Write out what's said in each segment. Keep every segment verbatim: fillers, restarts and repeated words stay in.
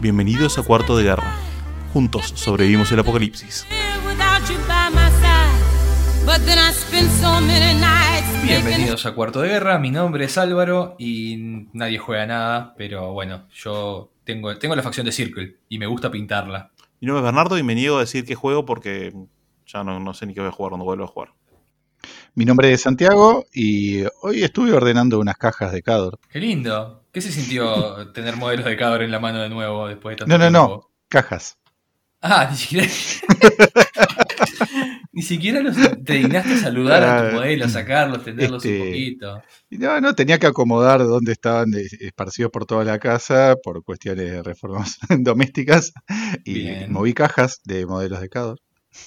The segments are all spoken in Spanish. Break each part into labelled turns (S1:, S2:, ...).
S1: Bienvenidos a Cuarto de Guerra. Juntos sobrevivimos el apocalipsis.
S2: Bienvenidos a Cuarto de Guerra, mi nombre es Álvaro y nadie juega nada, pero bueno, yo tengo, tengo la facción de Circle y me gusta pintarla.
S1: Mi nombre es Bernardo y me niego a decir que juego porque ya no, no sé ni qué voy a jugar cuando vuelva a jugar.
S3: Mi nombre es Santiago y hoy estuve ordenando unas cajas de Khador.
S2: ¡Qué lindo! ¿Qué se sintió tener modelos de Khador en la mano de nuevo después de tanto
S3: No, no,
S2: tiempo?
S3: no, cajas.
S2: Ah, ni siquiera... Ni siquiera los, te dignaste a saludar a tus modelos, sacarlos, tenerlos este, un poquito.
S3: No, no, tenía que acomodar donde estaban esparcidos por toda la casa por cuestiones de reformas domésticas. Y bien. Moví cajas de modelos de Khador.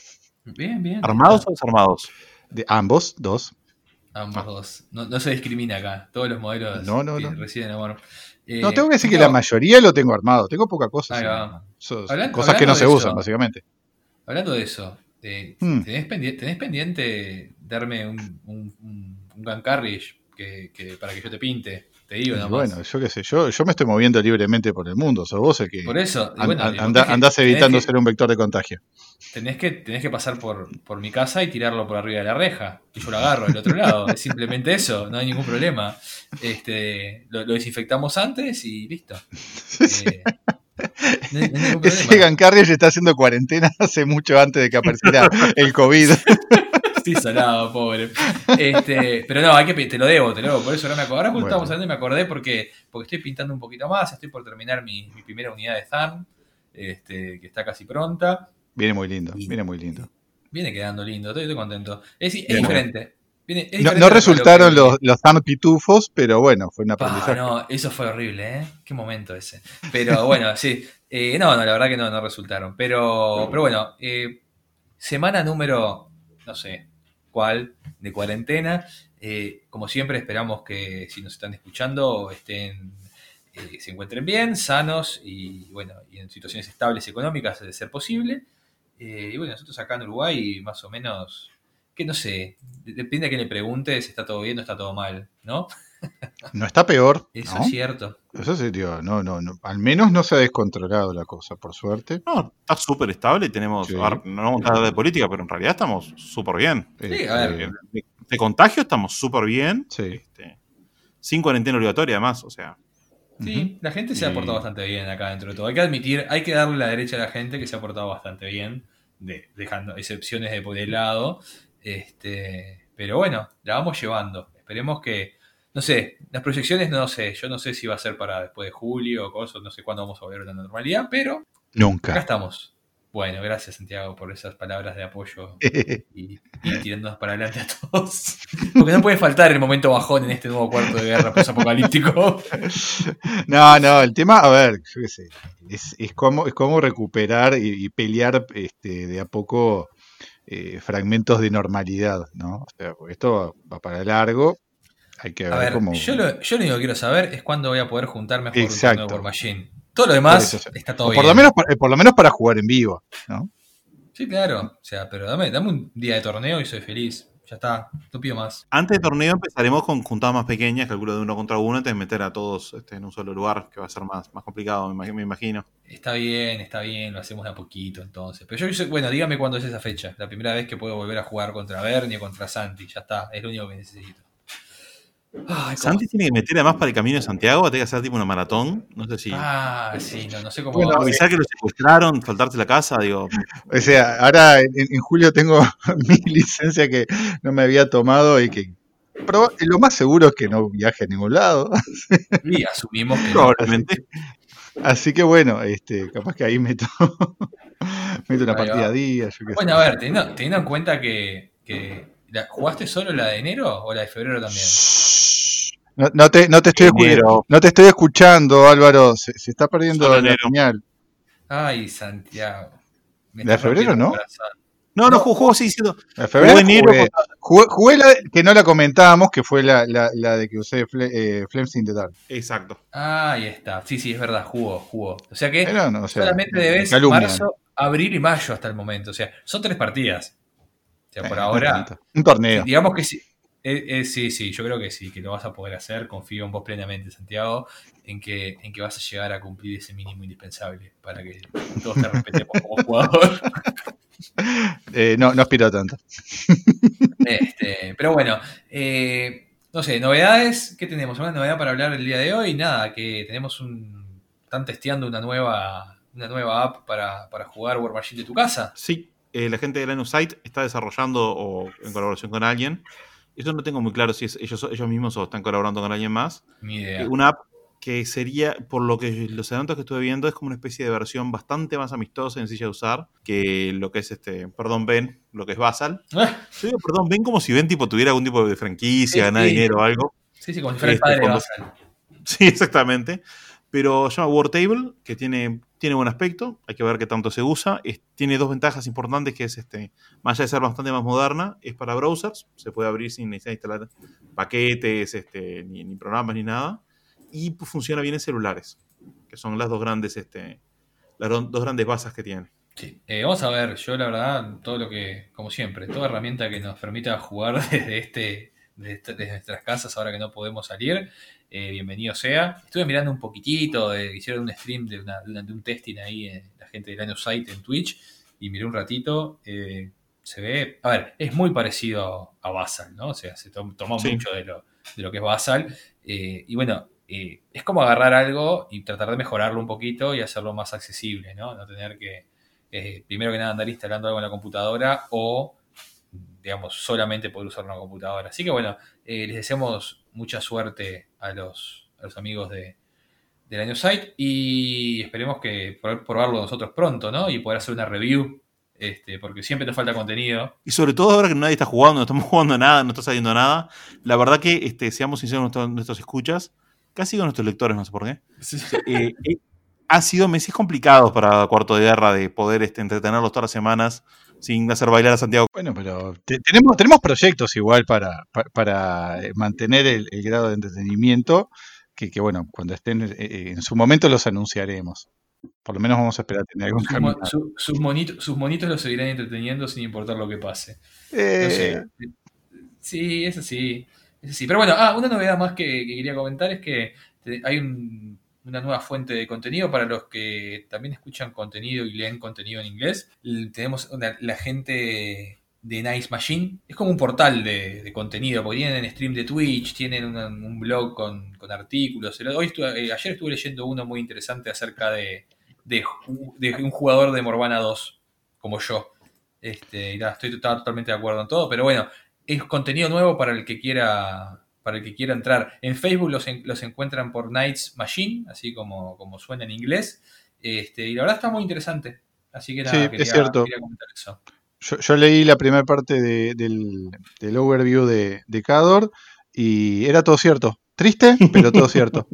S2: Bien, bien.
S1: ¿Armados o desarmados?
S3: De ambos, dos.
S2: Ambos ah. dos. No, no se discrimina acá. Todos los modelos
S3: no, no,
S2: que
S3: no.
S2: reciben amor. Eh,
S3: no, tengo que decir no. que la mayoría lo tengo armado. Tengo poca cosa.
S2: Ahí va.
S3: So,
S2: Hablan,
S3: cosas que no se
S2: eso,
S3: usan, básicamente.
S2: Hablando de eso, eh, hmm. ¿tenés, pendiente, ¿tenés pendiente darme un, un, un, un gun carriage que, que, para que yo te pinte? Te digo nada más.
S3: Bueno, yo qué sé, yo, yo me estoy moviendo libremente por el mundo, sos vos el que
S2: por eso,
S3: and,
S2: bueno,
S3: anda,
S2: que,
S3: andás evitando
S2: que,
S3: ser un vector de contagio.
S2: Tenés que, tenés que pasar por, por mi casa y tirarlo por arriba de la reja, y yo lo agarro del otro lado, es simplemente eso, no hay ningún problema. Este, lo, lo desinfectamos antes y listo. Eh,
S3: no, no Ese gun carriage está haciendo cuarentena hace mucho antes de que apareciera el COVID.
S2: Estoy salado, pobre. Este, pero no, hay que te lo debo, te lo debo. Por eso ahora me acordé. Ahora justo bueno. estábamos hablando y me acordé porque, porque estoy pintando un poquito más. Estoy por terminar mi, mi primera unidad de Tharn, este, que está casi pronta.
S3: Viene muy lindo, y, viene muy lindo.
S2: Viene quedando lindo, estoy, estoy contento. Es, es diferente. Viene, es
S3: no,
S2: diferente.
S3: No resultaron los, los Tharn pitufos, pero bueno, fue un aprendizaje.
S2: Ah, no, eso fue horrible, ¿eh? Qué momento ese. Pero bueno, sí. Eh, no, no, la verdad que no, no resultaron. Pero, pero bueno, eh, semana número, no sé cuál, de cuarentena. Eh, como siempre, esperamos que si nos están escuchando estén, eh, se encuentren bien, sanos y bueno, y en situaciones estables económicas de ser posible. Eh, y bueno, nosotros acá en Uruguay, más o menos, que no sé, depende a quién le pregunte si está todo bien o está todo mal, ¿no?
S3: No está peor.
S2: Eso
S3: ¿no?
S2: es cierto.
S3: Eso sí, tío. No, no, no. Al menos no se ha descontrolado la cosa, por suerte.
S1: No, está súper estable y tenemos. Sí. Ahora, no vamos a hablar de política, pero en realidad estamos súper bien.
S2: Sí, a ver.
S1: De, de contagio estamos súper bien.
S3: Sí.
S1: Este, sin cuarentena obligatoria, además, o sea.
S2: Sí, uh-huh. La gente se y... ha portado bastante bien acá dentro de todo. Hay que admitir, hay que darle la derecha a la gente que se ha portado bastante bien, de, dejando excepciones de, de lado. Este, pero bueno, la vamos llevando. Esperemos que. No sé, las proyecciones no sé, yo no sé si va a ser para después de julio o cosas, no sé cuándo vamos a volver a la normalidad, pero
S3: nunca.
S2: Acá estamos. Bueno, gracias Santiago por esas palabras de apoyo y, y tirándonos para adelante a todos. Porque no puede faltar el momento bajón en este nuevo cuarto de guerra post-apocalíptico.
S3: No, no, el tema, a ver, yo qué sé, es, es, cómo, es cómo recuperar y, y pelear este, de a poco eh, fragmentos de normalidad, ¿no? O sea, porque esto va, va para largo. Hay que ver,
S2: a ver
S3: cómo...
S2: yo, lo, yo lo único que quiero saber es cuándo voy a poder juntarme a jugar
S3: Exacto.
S2: un torneo War Machine. Todo lo demás
S3: eso,
S2: está todo
S3: por
S2: bien.
S3: Lo menos, por lo menos para jugar en vivo, ¿no?
S2: Sí, claro. O sea, pero dame, dame un día de torneo y soy feliz. Ya está, no pido más.
S1: Antes de torneo empezaremos con juntadas más pequeñas, calculo de uno contra uno, antes de meter a todos este, en un solo lugar, que va a ser más, más complicado, me imagino.
S2: Está bien, está bien, lo hacemos de a poquito entonces. Pero yo, bueno, dígame cuándo es esa fecha. La primera vez que puedo volver a jugar contra Bernie o contra Santi. Ya está, es lo único que necesito.
S1: Ay, Santi tiene que meter además para el Camino de Santiago, tiene que hacer tipo una maratón, no sé si...
S2: Ah, sí, no, no sé cómo...
S1: Bueno, avisar eh, que lo secuestraron, faltarse la casa, digo...
S3: O sea, ahora en, en julio tengo mi licencia que no me había tomado y que... Pero lo más seguro es que no viaje a ningún lado.
S2: Y asumimos que
S1: probablemente.
S3: Así, así que bueno, este, capaz que ahí meto, meto una partida a día. Yo qué
S2: bueno,
S3: sé.
S2: a ver, teniendo, teniendo en cuenta que... que ¿jugaste solo la de enero o la de febrero también?
S3: No, no, te, no, te estoy escu- no te estoy escuchando, Álvaro. Se, se está perdiendo
S1: Solo
S3: la
S1: enero.
S3: señal.
S2: Ay, Santiago.
S3: Me ¿La de febrero no?
S1: No, no, no jugó, jugó sí, diciendo.
S3: La de febrero jugué, enero, jugué, jugué la de, que no la comentábamos, que fue la, la, la de que usé fle, eh, Flames in the Dark.
S1: Exacto.
S2: Ah, ahí está. Sí, sí, es verdad, jugó, jugó. O sea que
S3: Pero no, o sea,
S2: solamente debes
S3: calumnian.
S2: marzo, abril y mayo hasta el momento. O sea, son tres partidas. O sea, por
S3: eh,
S2: ahora.
S3: Un torneo.
S2: Digamos que si, Eh, eh, sí, sí, yo creo que sí, que lo vas a poder hacer. Confío en vos plenamente, Santiago, en que, en que vas a llegar a cumplir ese mínimo indispensable para que todos te respetemos como jugador.
S3: Eh, no, no aspiro a tanto.
S2: Este, pero bueno, eh, no sé, novedades, ¿qué tenemos? ¿Una novedad para hablar el día de hoy? Nada, que tenemos un... Están testeando una nueva, una nueva app para, para jugar War Machine de tu casa.
S1: Sí, eh, la gente de Linus Site está desarrollando o en colaboración con alguien. Eso no tengo muy claro si es ellos, ellos mismos o están colaborando con alguien más.
S2: Ni
S1: Eh,
S2: idea.
S1: una app que sería, por lo que los adelantos que estuve viendo, es como una especie de versión bastante más amistosa y sencilla de usar que lo que es este, perdón, Ben, lo que es Basal.
S2: Ah,
S1: Yo digo, perdón, Ben como si Ben tipo tuviera algún tipo de franquicia,
S2: sí,
S1: ganar
S2: sí,
S1: dinero o algo.
S2: sí, sí, como si fuera el
S1: Este,
S2: padre de
S1: cuando,
S2: Basal.
S1: sí, exactamente. Pero se llama Wartable, que tiene, tiene buen aspecto. Hay que ver qué tanto se usa. Es- tiene dos ventajas importantes, que es, este, más allá de ser bastante más moderna, es para browsers. Se puede abrir sin necesidad de instalar paquetes, este, ni, ni programas, ni nada. Y pues, funciona bien en celulares, que son las dos grandes, este, las do- dos grandes bases que tiene.
S2: Sí. Eh, vamos a ver, yo la verdad, todo lo que, como siempre, toda herramienta que nos permita jugar desde este, desde, este- desde nuestras casas ahora que no podemos salir, eh, bienvenido sea. Estuve mirando un poquitito, eh, hicieron un stream de, una- de una- de un testing ahí, eh, la gente de Linus Site en Twitch, y miré un ratito. eh, se ve, a ver, es muy parecido a Basal, ¿no? O sea, se to- tomó
S1: Sí,
S2: mucho de lo, de lo que es Basal. eh, y bueno, eh, es como agarrar algo y tratar de mejorarlo un poquito y hacerlo más accesible, ¿no? No tener que eh, primero que nada andar instalando algo en la computadora o, digamos, solamente poder usar una computadora. Así que bueno, eh, les deseamos mucha suerte a los, a los amigos de, del año site y esperemos que poder probarlo nosotros pronto, ¿no? Y poder hacer una review, este, porque siempre nos falta contenido.
S1: y sobre todo ahora que nadie está jugando, no estamos jugando nada, no está saliendo nada. La verdad que, este, seamos sinceros, nuestros, nuestros escuchas, casi con nuestros lectores, no sé por qué. Sí, eh, eh, han sido meses complicados para Cuarto de Guerra de poder este, entretenerlos todas las semanas sin hacer bailar a Santiago.
S3: Bueno, pero te- tenemos, tenemos proyectos igual para, pa- para, eh, mantener el, el grado de entretenimiento que, que, bueno, cuando estén eh, eh, en su momento los anunciaremos. Por lo menos vamos a esperar a tener algún
S2: Sus, mo-
S3: camino.
S2: su- sus, monitos, sus monitos los seguirán entreteniendo sin importar lo que pase. No sé.
S3: Eh,
S2: Sí, eso sí. Eso sí. Pero bueno, ah, una novedad más que, que quería comentar es que te- hay un- una nueva fuente de contenido para los que también escuchan contenido y leen contenido en inglés. L- Tenemos una- la gente de Nice Machine. Es como un portal de, de contenido, porque tienen stream de Twitch, tienen una- un blog con, con artículos. Hoy estuve- eh, ayer estuve leyendo uno muy interesante acerca de, de, ju- de un jugador de Morvana dos, como yo. Este, y nada, estoy estaba totalmente de acuerdo en todo, pero bueno, es contenido nuevo para el que quiera para el que quiera entrar. En Facebook los, en- los encuentran por Nights Machine, así como, como suena en inglés. Este, y la verdad está muy interesante. Así que
S3: sí,
S2: nada,
S3: es
S2: quería,
S3: cierto.
S2: quería comentar eso.
S3: Yo, yo leí la primera parte de- del, del overview de, de Cador y era todo cierto. Triste, pero todo cierto.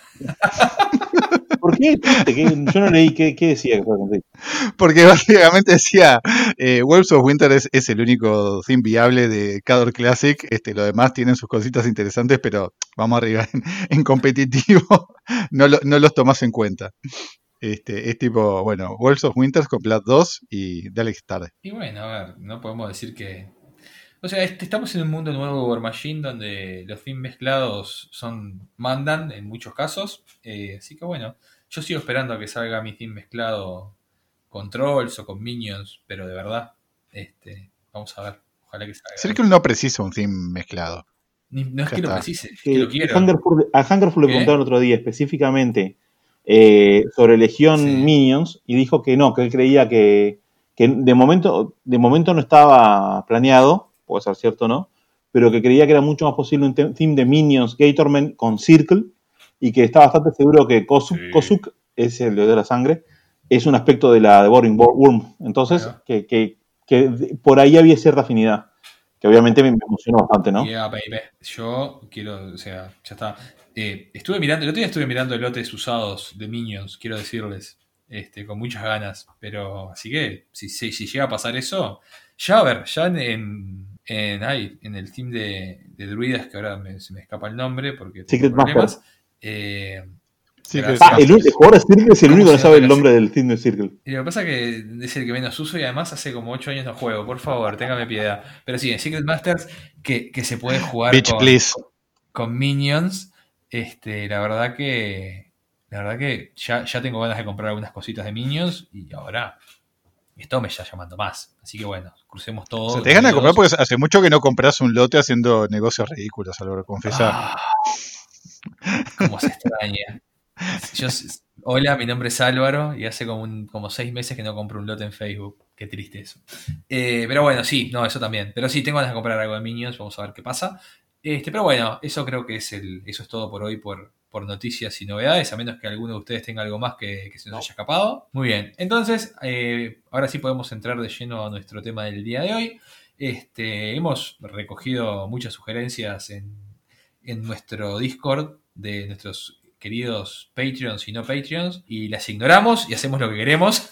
S4: ¿Por qué triste? ¿Qué? Yo no leí qué, qué decía que fue triste.
S3: Porque básicamente decía, eh, Wolves of Winter es, es el único theme viable de Cador Classic. Este, lo demás tienen sus cositas interesantes, pero vamos arriba en, en competitivo, no, lo- no los tomás en cuenta. Este, es tipo, bueno, Wolves of Winter con Plat dos y dale que es tarde.
S2: Y bueno, a ver, no podemos decir que. O sea, este- estamos en un mundo nuevo de War Machine donde los themes mezclados son mandan en muchos casos. Eh, así que bueno, yo sigo esperando a que salga mi theme mezclado con trolls o con minions, pero de verdad, este, vamos a ver. Ojalá que salga.
S3: Circle no precisa un theme mezclado.
S2: Ni- no es
S3: Ya
S2: que lo
S3: está.
S2: precise, es que
S4: Que
S2: lo quiero.
S4: Hungerford- a Hungerford le
S2: ¿Qué?
S4: preguntaron otro día específicamente eh, sobre Legión
S2: Sí.
S4: Minions y dijo que no, que él creía que, que de, momento, de momento no estaba planeado, puede ser cierto o no, pero que creía que era mucho más posible un te- team de Minions Gatorman con Circle y que está bastante seguro que Kosuk,
S2: Sí.
S4: Kosuk es el de la sangre, es un aspecto de la de Boring Worm. Entonces,
S2: Bueno.
S4: que, que, que de- por ahí había cierta afinidad, que obviamente me, me emocionó bastante, ¿no?
S2: Yeah, baby. Yo quiero, o sea, ya está. Eh, estuve mirando, el otro día estuve mirando lotes usados de Minions, quiero decirles, este, con muchas ganas. Pero, así que, si, si, si llega a pasar eso, ya a ver, ya en, en, en, ay, en el team de, de druidas, que ahora me- se me escapa el nombre porque tengo
S4: Secret
S2: problemas.
S4: Master.
S2: eh,
S3: Secret
S2: Pero-
S4: Ah, el,
S3: Masters.
S4: el jugador de Circle es el
S2: ¿Cómo
S4: único que
S2: se
S4: sabe
S2: llama
S4: el
S2: la-
S4: nombre del Team de Circle.
S2: Y lo que pasa es que es el que menos uso y además hace como ocho años no juego. Por favor, téngame piedad. Pero sí, en Secret Masters, que, que se puede jugar
S3: Bitch,
S2: con,
S3: please.
S2: con minions, este, la verdad que. La verdad que ya, ya tengo ganas de comprar algunas cositas de minions y ahora esto me está llamando más. Así que bueno, crucemos todo.
S3: O sea, te ganas de
S2: los
S3: comprar
S2: dedos.
S3: porque hace mucho que no compras un lote haciendo negocios ridículos, Álvaro, confesar.
S2: Ah, cómo se extraña. Yo, hola, mi nombre es Álvaro y hace como, un, como seis meses que no compro un lote en Facebook. Qué triste eso. Eh, pero bueno, sí, no, eso también. Pero sí, tengo ganas de comprar algo de Minions, vamos a ver qué pasa. Este, pero bueno, eso creo que es el, eso es todo por hoy por, por noticias y novedades, a menos que alguno de ustedes tenga algo más que, que se nos
S1: No.
S2: haya escapado. Muy bien, entonces, eh, ahora sí podemos entrar de lleno a nuestro tema del día de hoy. Este, hemos recogido muchas sugerencias en, en nuestro Discord de nuestros queridos Patreons y no Patreons y las ignoramos y hacemos lo que queremos.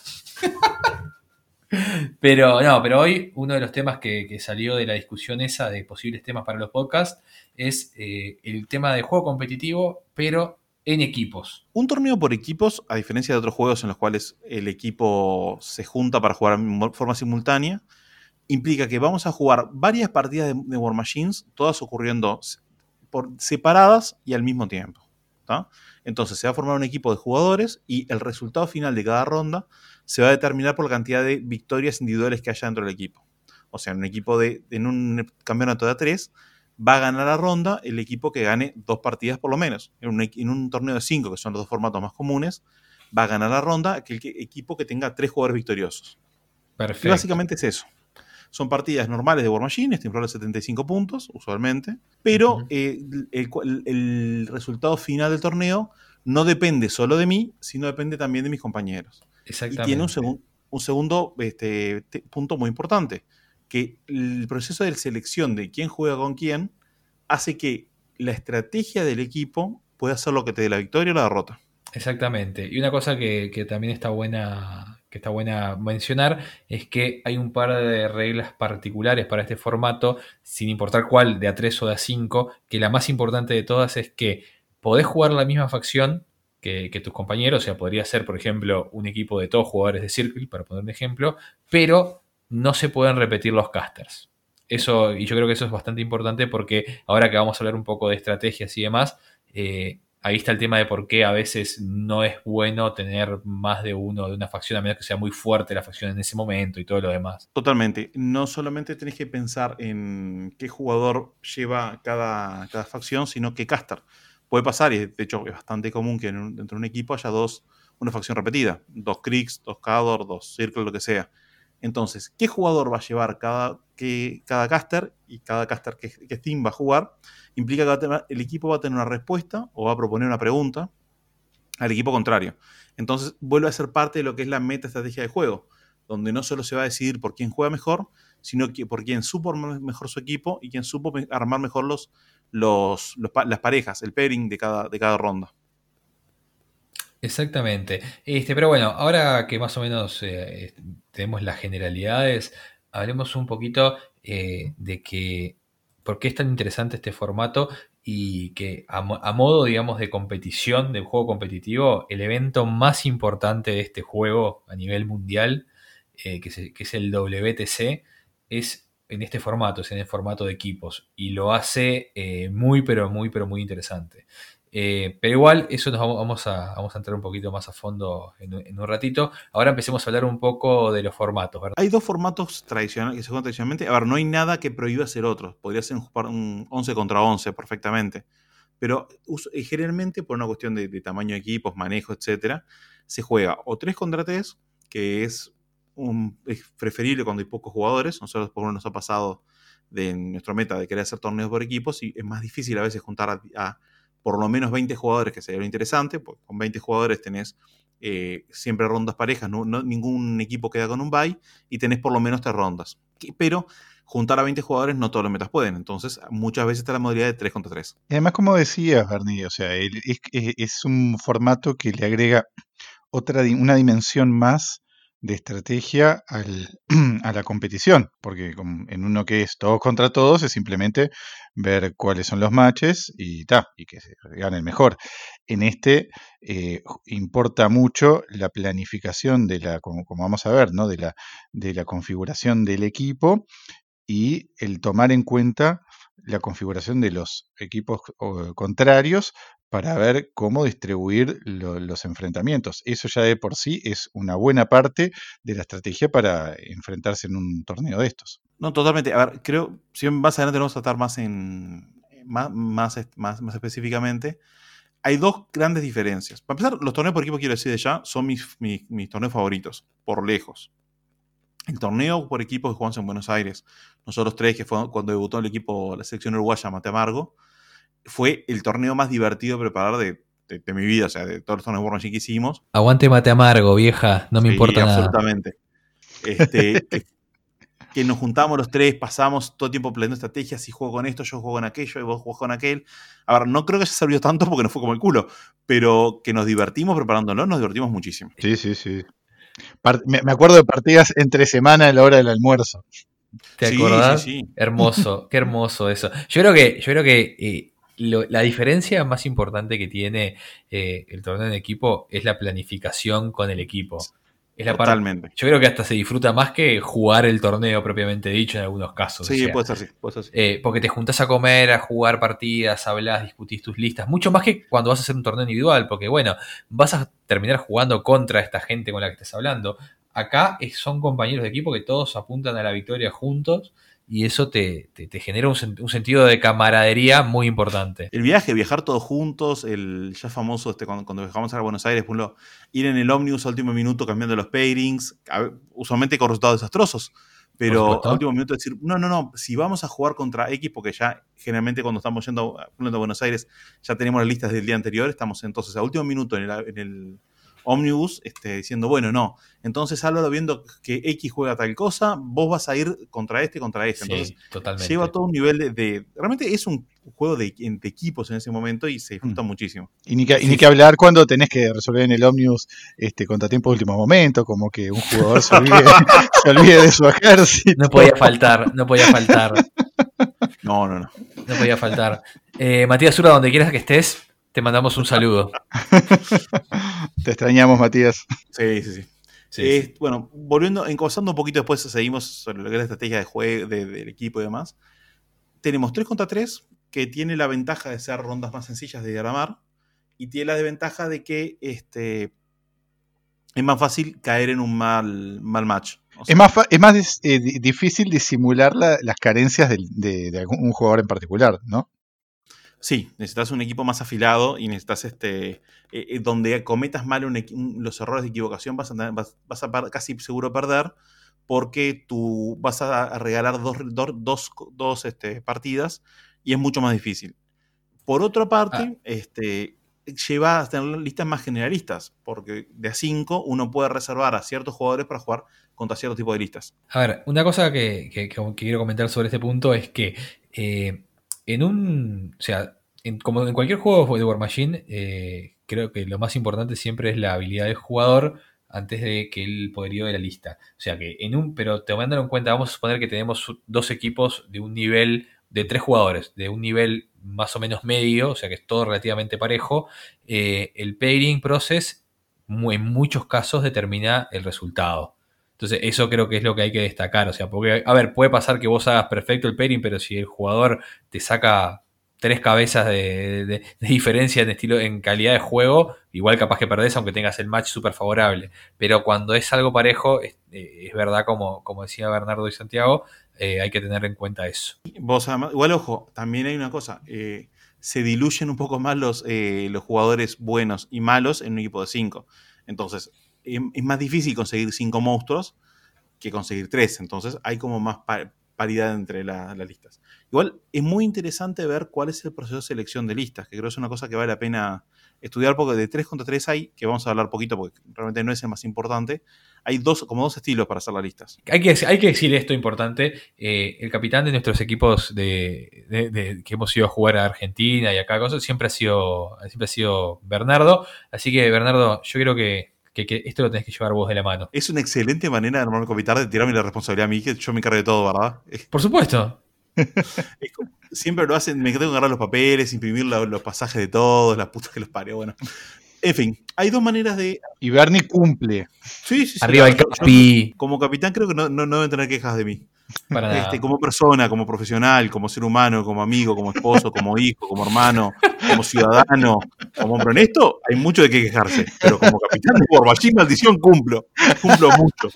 S2: Pero no, pero hoy uno de los temas que, que salió de la discusión esa de posibles temas para los podcasts es eh, el tema de juego competitivo, pero en equipos.
S1: Un torneo por equipos, a diferencia de otros juegos en los cuales el equipo se junta para jugar de forma simultánea, implica que vamos a jugar varias partidas de, de War Machines, todas ocurriendo por separadas y al mismo tiempo. ¿tá? Entonces se va a formar un equipo de jugadores y el resultado final de cada ronda se va a determinar por la cantidad de victorias individuales que haya dentro del equipo. O sea, en un equipo de, en un campeonato de A tres va a ganar la ronda el equipo que gane dos partidas por lo menos. En un, en un torneo de cinco, que son los dos formatos más comunes, va a ganar la ronda aquel que, equipo que tenga tres jugadores victoriosos.
S2: Perfecto.
S1: Y básicamente es eso. Son partidas normales de War Machine, tienen de setenta y cinco puntos, usualmente, pero uh-huh. eh, el, el, el resultado final del torneo no depende solo de mí, sino depende también de mis compañeros.
S2: Exactamente.
S1: Y tiene un, segun, un segundo este, te, punto muy importante, que el proceso de selección de quién juega con quién hace que la estrategia del equipo pueda ser lo que te dé la victoria o la derrota.
S2: Exactamente. Y una cosa que, que también está buena, que está buena mencionar es que hay un par de reglas particulares para este formato, sin importar cuál, de A tres o de A cinco, que la más importante de todas es que podés jugar la misma facción que, que tus compañeros, o sea, podría ser, por ejemplo, un equipo de todos jugadores de Circle, para poner un ejemplo, pero no se pueden repetir los casters. Eso, y yo creo que eso es bastante importante porque ahora que vamos a hablar un poco de estrategias y demás, eh, ahí está el tema de por qué a veces no es bueno tener más de uno de una facción, a menos que sea muy fuerte la facción en ese momento y todo lo demás.
S1: Totalmente. No solamente tenés que pensar en qué jugador lleva cada, cada facción, sino qué caster. Puede pasar, y de hecho es bastante común que un, dentro de un equipo haya dos, una facción repetida. Dos Kriegs, dos Khador, dos Circle, lo que sea. Entonces, ¿qué jugador va a llevar cada, que, cada caster y cada caster que, que Steam va a jugar? Implica que va a tener, el equipo va a tener una respuesta o va a proponer una pregunta al equipo contrario. Entonces, vuelve a ser parte de lo que es la meta estrategia de juego, donde no solo se va a decidir por quién juega mejor, sino que por quién supo armar mejor su equipo y quién supo armar mejor los, los, los, las parejas, el pairing de cada, de cada ronda.
S2: Exactamente. Este, pero bueno, ahora que más o menos eh, tenemos las generalidades, hablemos un poquito eh, de que por qué es tan interesante este formato y que a, a modo, digamos, de competición, de juego competitivo, el evento más importante de este juego a nivel mundial, eh, que, se, que es el W T C, es en este formato, es en el formato de equipos y lo hace eh, muy, pero muy, pero muy interesante. Eh, pero igual, eso nos vamos, vamos, a, vamos a entrar un poquito más a fondo en, en un ratito. Ahora empecemos a hablar un poco de los formatos, ¿verdad?
S1: Hay dos formatos tradicionales que se juegan tradicionalmente. A ver, no hay nada que prohíba hacer otro. Podría ser un once contra once perfectamente. Pero generalmente, por una cuestión de, de tamaño de equipos, manejo, etcétera, se juega o tres contra tres, que es, un, es preferible cuando hay pocos jugadores. Nosotros, por ejemplo, nos ha pasado de nuestra meta de querer hacer torneos por equipos y es más difícil a veces juntar a, a por lo menos veinte jugadores, que sería lo interesante, porque con veinte jugadores tenés eh, siempre rondas parejas, no, no, ningún equipo queda con un bye, y tenés por lo menos tres rondas. Pero juntar a veinte jugadores no todos los metas pueden, entonces muchas veces está la modalidad de tres contra tres.
S3: Y además, como decías, Bernie, o sea, el, es, es un formato que le agrega otra una dimensión más de estrategia al, a la competición, porque en uno que es todos contra todos es simplemente ver cuáles son los matches y ta, y que se gane el mejor. En este eh, importa mucho la planificación de la, como, como vamos a ver, ¿no? de la, de la configuración del equipo y el tomar en cuenta la configuración de los equipos o, contrarios para ver cómo distribuir lo, los enfrentamientos. Eso ya de por sí es una buena parte de la estrategia para enfrentarse en un torneo de estos.
S1: No, totalmente. A ver, creo, si más adelante lo vamos a tratar más en más, más, más, más específicamente. Hay dos grandes diferencias. Para empezar, los torneos por equipo, quiero decir de ya, son mis, mis, mis torneos favoritos, por lejos. El torneo por equipo que jugamos en Buenos Aires, nosotros tres, que fue cuando debutó el equipo, la selección uruguaya, Mate Amargo, fue el torneo más divertido de preparar de, de, de mi vida, o sea, de todos los torneos de War Machine que hicimos.
S2: Aguante Mate Amargo, vieja, no me
S1: sí,
S2: importa
S1: absolutamente.
S2: nada.
S1: Este, que, que nos juntamos los tres, pasamos todo el tiempo planeando estrategias, si juego con esto, yo juego con aquello, y vos jugás con aquel. A ver, no creo que haya servido tanto porque nos fue como el culo, pero que nos divertimos preparándonos, nos divertimos muchísimo.
S3: Sí, sí, sí. Me acuerdo de partidas entre semana a la hora del almuerzo.
S2: ¿Te acordás? Sí, sí, sí. Hermoso, qué hermoso eso. Yo creo que, yo creo que eh, lo, la diferencia más importante que tiene eh, el torneo en equipo es la planificación con el equipo. Es la
S1: Totalmente.
S2: Parte, yo creo que hasta se disfruta más que jugar el torneo propiamente dicho en algunos casos.
S1: Sí,
S2: o sea,
S1: puede ser así. Puede ser así.
S2: Eh, porque te juntás a comer, a jugar partidas, hablas, discutís tus listas. Mucho más que cuando vas a hacer un torneo individual. Porque, bueno, vas a terminar jugando contra esta gente con la que estás hablando. Acá son compañeros de equipo que todos apuntan a la victoria juntos. Y eso te, te, te genera un, un sentido de camaradería muy importante.
S1: El viaje, viajar todos juntos, el ya famoso este, cuando, cuando viajamos a Buenos Aires, por ejemplo, ir en el ómnibus al último minuto cambiando los pairings, usualmente con resultados desastrosos, pero al último minuto decir, no, no, no, si vamos a jugar contra X, porque ya generalmente cuando estamos yendo a Buenos Aires ya tenemos las listas del día anterior, estamos entonces al último minuto en el, en el ómnibus este, diciendo, bueno, no, entonces Álvaro viendo que X juega tal cosa, vos vas a ir contra este, contra este. Entonces,
S2: sí, totalmente.
S1: Lleva todo un nivel de, de... Realmente es un juego de, de equipos en ese momento y se disfruta mm. muchísimo.
S3: Y ni que,
S1: sí,
S3: y ni que hablar cuando tenés que resolver en el ómnibus este, contratiempo de último momento, como que un jugador se olvide, se olvide de su ejército.
S2: No podía faltar, no podía faltar.
S1: No, no, no.
S2: No podía faltar. Eh, Matías Zurda, donde quieras que estés, te mandamos un saludo.
S3: Te extrañamos, Matías.
S1: Sí, sí, sí.
S2: sí,
S1: eh,
S2: sí.
S1: Bueno, volviendo, encosando un poquito después, seguimos sobre lo que es la estrategia de juego de, del equipo y demás. Tenemos tres contra tres, que tiene la ventaja de ser rondas más sencillas de diagramar, y tiene la desventaja de que este, es más fácil caer en un mal, mal match.
S3: O sea, es más, es más eh, difícil disimular la, las carencias de, de, de algún jugador en particular, ¿no?
S1: Sí, necesitas un equipo más afilado y necesitas este eh, donde cometas mal un, un, los errores de equivocación vas a, vas, vas a per, casi seguro perder porque tú vas a regalar dos, dos, dos, dos este, partidas y es mucho más difícil. Por otra parte, ah. este, lleva a tener listas más generalistas porque de a cinco uno puede reservar a ciertos jugadores para jugar contra cierto tipo de listas.
S2: A ver, una cosa que, que, que quiero comentar sobre este punto es que eh, en un, o sea, en, como en cualquier juego de War Machine, eh, creo que lo más importante siempre es la habilidad del jugador antes de que el poderío de la lista. O sea que en un, pero tomándolo en cuenta, vamos a suponer que tenemos dos equipos de un nivel de tres jugadores, de un nivel más o menos medio, o sea que es todo relativamente parejo. Eh, el pairing process en muchos casos determina el resultado. Entonces eso creo que es lo que hay que destacar, o sea, porque, a ver, puede pasar que vos hagas perfecto el pairing, pero si el jugador te saca tres cabezas de, de, de diferencia en estilo, en calidad de juego, igual capaz que perdés aunque tengas el match súper favorable, pero cuando es algo parejo, es, es verdad, como, como decía Bernardo y Santiago, eh, hay que tener en cuenta eso.
S1: Vos, además, igual, ojo, también hay una cosa, eh, se diluyen un poco más los, eh, los jugadores buenos y malos en un equipo de cinco, entonces es más difícil conseguir cinco monstruos que conseguir tres. Entonces hay como más par- paridad entre la, las listas. Igual es muy interesante ver cuál es el proceso de selección de listas, que creo que es una cosa que vale la pena estudiar porque de tres contra tres hay, que vamos a hablar poquito porque realmente no es el más importante, hay dos, como dos estilos para hacer las listas.
S2: Hay que, hay que decir esto importante, eh, el capitán de nuestros equipos de, de, de, que hemos ido a jugar a Argentina y acá cosas, siempre ha sido, siempre ha sido Bernardo, así que Bernardo, yo creo que que, que esto lo tenés que llevar vos de la mano.
S1: Es una excelente manera de armar un comité, de tirarme la responsabilidad a mí, que yo me encargo de todo, ¿verdad?
S2: Por supuesto.
S1: Es como- siempre lo hacen, me tengo que agarrar los papeles, imprimir los, los pasajes de todos, las putas que los parió, bueno. En fin, hay dos maneras de...
S3: Y Bernie cumple.
S1: Sí, sí, sí.
S2: Arriba
S1: no,
S2: el
S1: yo- yo
S2: Capi.
S1: como capitán creo que no, no, no deben tener quejas de mí.
S2: Para nada.
S1: Este, como persona, como profesional, como ser humano, como amigo, como esposo, como hijo, como hermano, como ciudadano, como hombre honesto, hay mucho de qué quejarse. Pero como capitán de War Machine, maldición, cumplo. Cumplo mucho.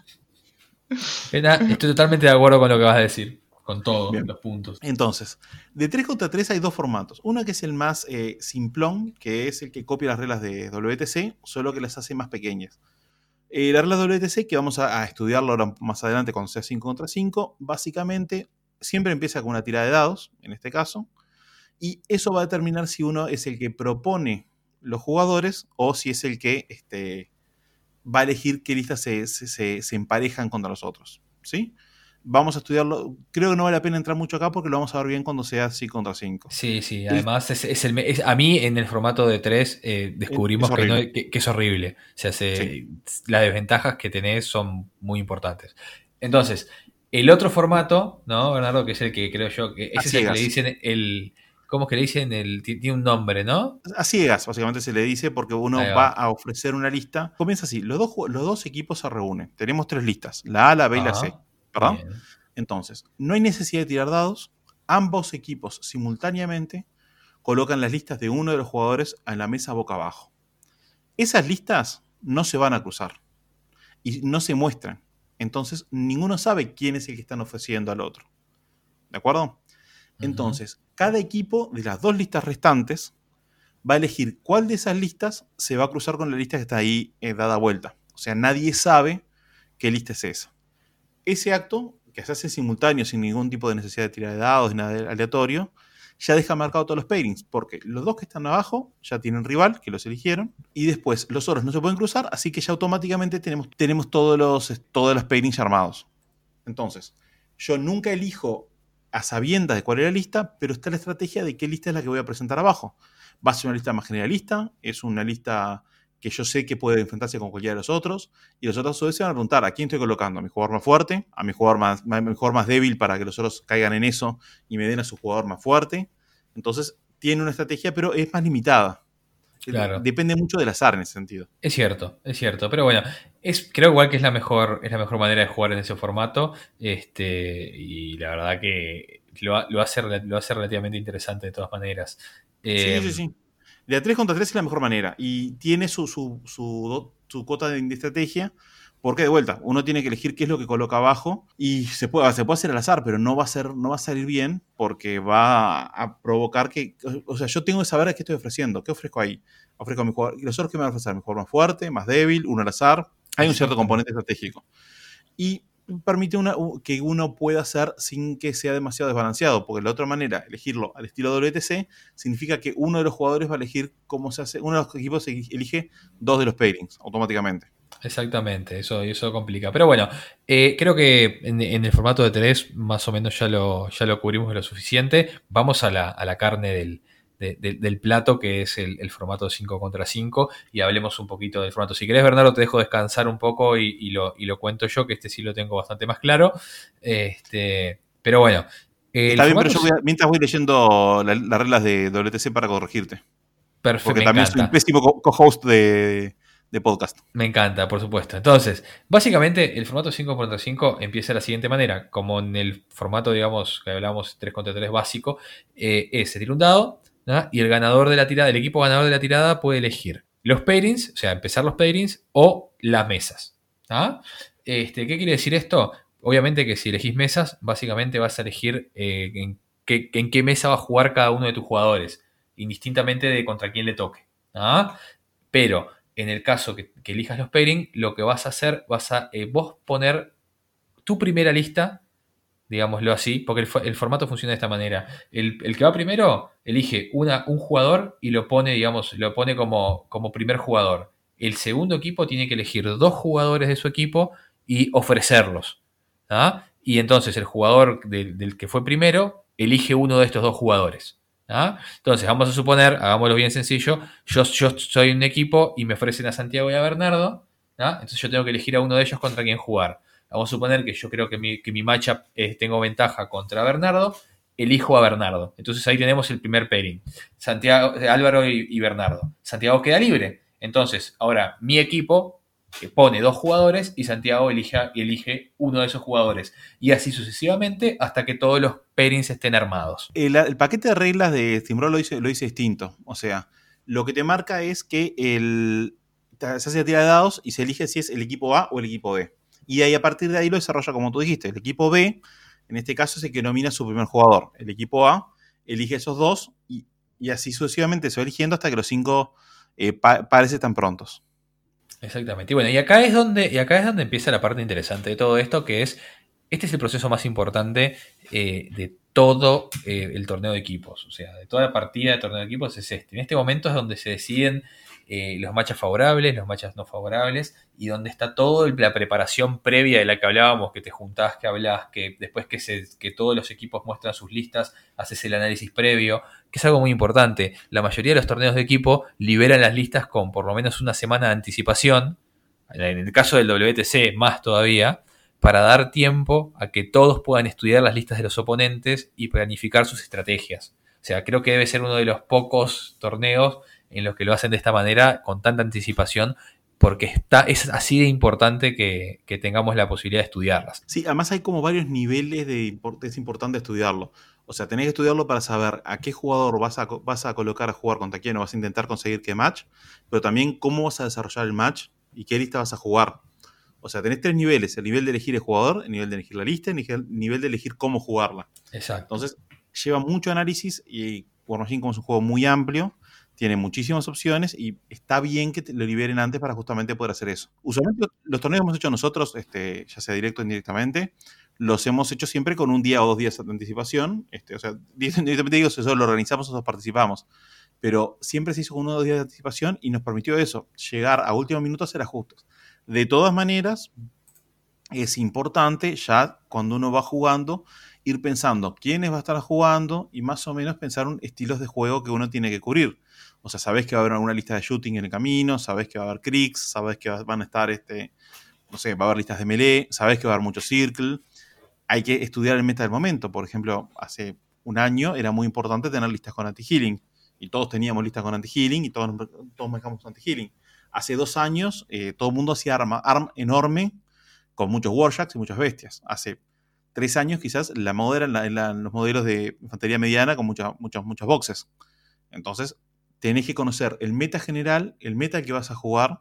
S2: Era- Estoy totalmente de acuerdo con lo que vas a decir. Con todos
S1: Bien.
S2: los puntos.
S1: Entonces, de tres contra tres hay dos formatos. Uno que es el más eh, simplón, que es el que copia las reglas de W T C, solo que las hace más pequeñas. Eh, las reglas de W T C, que vamos a, a estudiarlo ahora más adelante cuando sea cinco contra cinco, básicamente siempre empieza con una tirada de dados, en este caso, y eso va a determinar si uno es el que propone los jugadores o si es el que este, va a elegir qué listas se, se, se, se emparejan contra los otros. ¿Sí? Vamos a estudiarlo. Creo que no vale la pena entrar mucho acá porque lo vamos a ver bien cuando sea cinco contra cinco.
S2: Sí, sí, además es, es el, me- es- a mí en el formato de tres eh, descubrimos
S1: Es
S2: que, no-
S1: horrible.
S2: que- que es horrible. O sea, se- las desventajas que tenés son muy importantes. Entonces, el otro formato, ¿no, Bernardo? Que es el que creo yo que
S1: A
S2: ese es el que le
S1: ciegas.
S2: dicen el. ¿Cómo es que le dicen? El, ti- tiene un nombre, ¿no?
S1: A ciegas, básicamente se le dice, porque uno
S2: Ahí
S1: va
S2: va.
S1: a ofrecer una lista. Comienza así: los dos, ju- los dos equipos se reúnen. Tenemos tres listas: la A, la B y la C.
S2: Ajá.
S1: ¿Verdad?
S2: Bien.
S1: Entonces, no hay necesidad de tirar dados. Ambos equipos simultáneamente colocan las listas de uno de los jugadores en la mesa boca abajo. Esas listas no se van a cruzar y no se muestran. Entonces, ninguno sabe quién es el que están ofreciendo al otro. ¿De acuerdo? Entonces, cada equipo de las dos listas restantes va a elegir cuál de esas listas se va a cruzar con la lista que está ahí eh, dada vuelta. O sea, nadie sabe qué lista es esa. Ese acto, que se hace simultáneo sin ningún tipo de necesidad de tirar de dados, de nada aleatorio, ya deja marcado todos los pairings, porque los dos que están abajo ya tienen rival, que los eligieron, y después los otros no se pueden cruzar, así que ya automáticamente tenemos, tenemos todos, los, todos los pairings armados. Entonces, yo nunca elijo a sabiendas de cuál es la lista, pero está la estrategia de qué lista es la que voy a presentar abajo. Va a ser una lista más generalista, es una lista que yo sé que puede enfrentarse con cualquiera de los otros, y los otros a su vez se van a preguntar a quién estoy colocando, a mi jugador más fuerte, a mi jugador más, a mi jugador más débil para que los otros caigan en eso y me den a su jugador más fuerte. Entonces tiene una estrategia, pero es más limitada.
S2: Claro.
S1: Depende mucho del azar en ese sentido.
S2: Es cierto, es cierto. Pero bueno, es, creo igual que es la mejor, es la mejor manera de jugar en ese formato. Este, y la verdad que lo, lo, hace, lo hace relativamente interesante de todas maneras. Eh,
S1: sí, sí, sí. De a tres contra tres es la mejor manera. Y tiene su, su, su, su cuota de estrategia. Porque de vuelta, uno tiene que elegir qué es lo que coloca abajo. Y se puede, se puede hacer al azar, pero no va a ser, no va a salir bien. Porque va a provocar que. O sea, yo tengo que saber qué estoy ofreciendo. ¿Qué ofrezco ahí? Ofrezco a mi jugador. ¿Y los otros qué me van a ofrecer? Mi jugador más fuerte, más débil, uno al azar. Hay un cierto componente estratégico. Y permite una, que uno pueda hacer sin que sea demasiado desbalanceado, porque la otra manera, elegirlo al estilo W T C, significa que uno de los jugadores va a elegir cómo se hace, uno de los equipos elige dos de los pairings automáticamente.
S2: Exactamente, eso, eso complica. Pero bueno, eh, creo que en, en el formato de tres más o menos ya lo, ya lo cubrimos lo suficiente. Vamos a la, a la carne del, de, de, del plato, que es el, el formato cinco contra cinco, y hablemos un poquito del formato. Si querés, Bernardo, te dejo descansar un poco y, y, lo, y lo cuento yo, que este sí lo tengo bastante más claro. Este, pero bueno.
S1: Está bien, pero yo voy a, mientras voy leyendo la, las reglas de W T C para corregirte.
S2: Perfecto.
S1: Porque también encanta. Soy un pésimo co-host de, de podcast.
S2: Me encanta, por supuesto. Entonces, básicamente el formato cinco contra cinco empieza de la siguiente manera. Como en el formato, digamos, que hablamos tres contra tres básico, eh, es se tira un dado, ¿no? Y el ganador de la tirada, el equipo ganador de la tirada puede elegir los pairings, o sea, empezar los pairings o las mesas. ¿Ah? Este, ¿qué quiere decir esto? Obviamente que si elegís mesas, básicamente vas a elegir eh, en, qué, en qué mesa va a jugar cada uno de tus jugadores, indistintamente de contra quién le toque. ¿Ah? Pero en el caso que, que elijas los pairing, lo que vas a hacer, vas a eh, vos poner tu primera lista, digámoslo así, porque el, el formato funciona de esta manera. El, el que va primero elige una, un jugador y lo pone, digamos, lo pone como, como primer jugador. El segundo equipo tiene que elegir dos jugadores de su equipo y ofrecerlos. ¿Ah? Y entonces el jugador del, del que fue primero elige uno de estos dos jugadores. ¿Ah? Entonces, vamos a suponer, hagámoslo bien sencillo, yo, yo soy un equipo y me ofrecen a Santiago y a Bernardo, ¿ah? Entonces yo tengo que elegir a uno de ellos contra quién jugar. Vamos a suponer que yo creo que mi, que mi matchup eh, tengo ventaja contra Bernardo, elijo a Bernardo. Entonces ahí tenemos el primer pairing. Santiago, eh, Álvaro y, y Bernardo. Santiago queda libre. Entonces, ahora mi equipo que pone dos jugadores y Santiago elige, elige uno de esos jugadores. Y así sucesivamente hasta que todos los pairings estén armados.
S1: El, el paquete de reglas de SteamRoll lo dice, lo dice distinto. O sea, lo que te marca es que el, se hace la tira de dados y se elige si es el equipo A o el equipo B. Y ahí a partir de ahí lo desarrolla como tú dijiste. El equipo B, en este caso, es el que nomina a su primer jugador. El equipo A elige esos dos y, y así sucesivamente se va eligiendo hasta que los cinco eh, pa pares están prontos.
S2: Exactamente. Y bueno, y acá es donde, y acá es donde empieza la parte interesante de todo esto, que es, este es el proceso más importante eh, de todo eh, el torneo de equipos. O sea, de toda la partida de torneo de equipos es este. En este momento es donde se deciden eh, los matches favorables, los matches no favorables, y donde está toda la preparación previa de la que hablábamos, que te juntás, que hablás, que después que, se, que todos los equipos muestran sus listas, haces el análisis previo, que es algo muy importante. La mayoría de los torneos de equipo liberan las listas con por lo menos una semana de anticipación, en el caso del W T C más todavía, para dar tiempo a que todos puedan estudiar las listas de los oponentes y planificar sus estrategias. O sea, creo que debe ser uno de los pocos torneos en los que lo hacen de esta manera, con tanta anticipación, porque está, es así de importante que, que tengamos la posibilidad de estudiarlas.
S1: Sí, además hay como varios niveles de es importante estudiarlo. O sea, tenés que estudiarlo para saber a qué jugador vas a, vas a colocar a jugar contra quién o vas a intentar conseguir qué match, pero también cómo vas a desarrollar el match y qué lista vas a jugar. O sea, tenés tres niveles: el nivel de elegir el jugador, el nivel de elegir la lista y el nivel de elegir cómo jugarla.
S2: Exacto.
S1: Entonces, lleva mucho análisis y War Machine, como es un juego muy amplio, tiene muchísimas opciones y está bien que te lo liberen antes para justamente poder hacer eso. Usualmente los torneos que hemos hecho nosotros, este, ya sea directo o indirectamente, los hemos hecho siempre con un día o dos días de anticipación. Este, o sea, directamente digo, eso lo organizamos o participamos. Pero siempre se hizo con uno o dos días de anticipación y nos permitió eso, llegar a último minuto a hacer ajustes. De todas maneras, es importante ya cuando uno va jugando ir pensando quiénes va a estar jugando y más o menos pensar un estilos de juego que uno tiene que cubrir. O sea, sabés que va a haber alguna lista de shooting en el camino, sabés que va a haber creeks, sabés que van a estar, este, no sé, va a haber listas de melee, sabés que va a haber mucho circle. Hay que estudiar el meta del momento. Por ejemplo, hace un año era muy importante tener listas con anti-healing. Y todos teníamos listas con anti-healing y todos, todos manejamos anti-healing. Hace dos años eh, todo el mundo hacía arma, arm enorme con muchos warjacks y muchas bestias. Hace tres años quizás la moda era en, la, en, la, en los modelos de infantería mediana con muchas, muchas, muchas boxes. Entonces, tenés que conocer el meta general, el meta que vas a jugar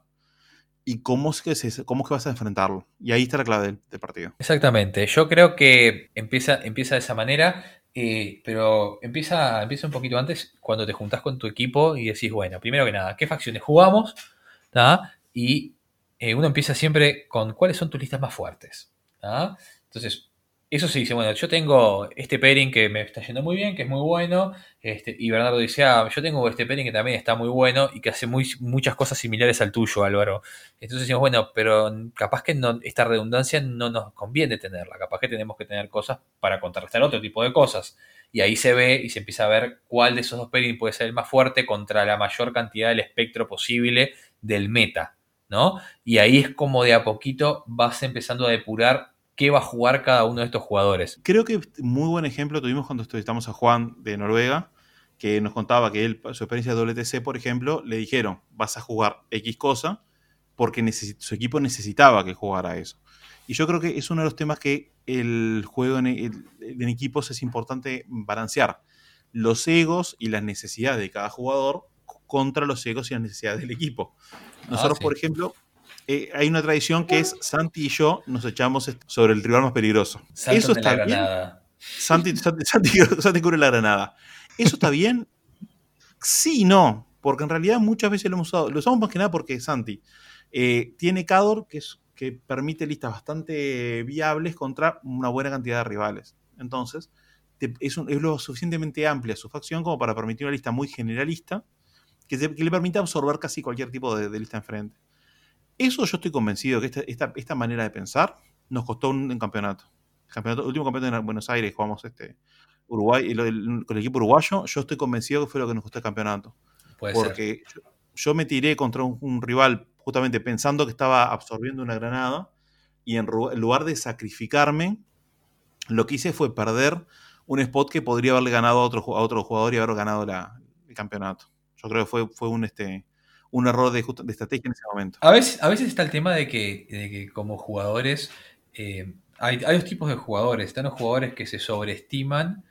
S1: y cómo es que, se, cómo es que vas a enfrentarlo. Y ahí está la clave del, del partido.
S2: Exactamente. Yo creo que empieza, empieza de esa manera, eh, pero empieza, empieza un poquito antes cuando te juntás con tu equipo y decís, bueno, primero que nada, ¿qué facciones jugamos? ¿Tá? Y eh, uno empieza siempre con cuáles son tus listas más fuertes. ¿Tá? Entonces, eso se dice, bueno, yo tengo este pairing que me está yendo muy bien, que es muy bueno, este, y Bernardo dice, ah, yo tengo este pairing que también está muy bueno y que hace muy, muchas cosas similares al tuyo, Álvaro. Entonces decimos, bueno, pero capaz que no, esta redundancia no nos conviene tenerla, capaz que tenemos que tener cosas para contrarrestar otro tipo de cosas. Y ahí se ve y se empieza a ver cuál de esos dos pairings puede ser el más fuerte contra la mayor cantidad del espectro posible del meta, ¿no? Y ahí es como de a poquito vas empezando a depurar qué va a jugar cada uno de estos jugadores.
S1: Creo que muy buen ejemplo tuvimos cuando entrevistamos a Juan de Noruega, que nos contaba que él, su experiencia de W T C, por ejemplo, le dijeron, vas a jugar X cosa, porque necesit- su equipo necesitaba que jugara eso. Y yo creo que es uno de los temas que el juego en, el- en equipos es importante balancear. Los egos y las necesidades de cada jugador contra los egos y las necesidades del equipo. Nosotros,
S2: Ah, sí.
S1: por ejemplo, eh, hay una tradición que es Santi y yo nos echamos est- sobre el rival más peligroso.
S2: Saltan
S1: ¿Eso
S2: de la
S1: está bien?
S2: granada.
S1: Santi, Santi, Santi, Santi cubre la granada. ¿Eso está bien? Sí y no, porque en realidad muchas veces lo hemos usado. Lo usamos más que nada porque Santi eh, tiene Cador que, es, que permite listas bastante viables contra una buena cantidad de rivales. Entonces, te, es, un, es lo suficientemente amplia su facción como para permitir una lista muy generalista que, te, que le permita absorber casi cualquier tipo de, de lista enfrente. Eso yo estoy convencido que esta, esta, esta manera de pensar nos costó un, un campeonato. El, campeonato. el último campeonato en Buenos Aires jugamos este, Uruguay, el, el, con el equipo uruguayo, yo estoy convencido que fue lo que nos costó el campeonato.
S2: Puede
S1: Porque yo, yo me tiré contra un, un rival justamente pensando que estaba absorbiendo una granada y en, en lugar de sacrificarme, lo que hice fue perder un spot que podría haberle ganado a otro, a otro jugador y haber ganado la, el campeonato. Yo creo que fue, fue un, este, un error de, de estrategia en ese momento.
S2: A veces, a veces está el tema de que, de que como jugadores, eh, hay, hay dos tipos de jugadores. Están los jugadores que se sobreestiman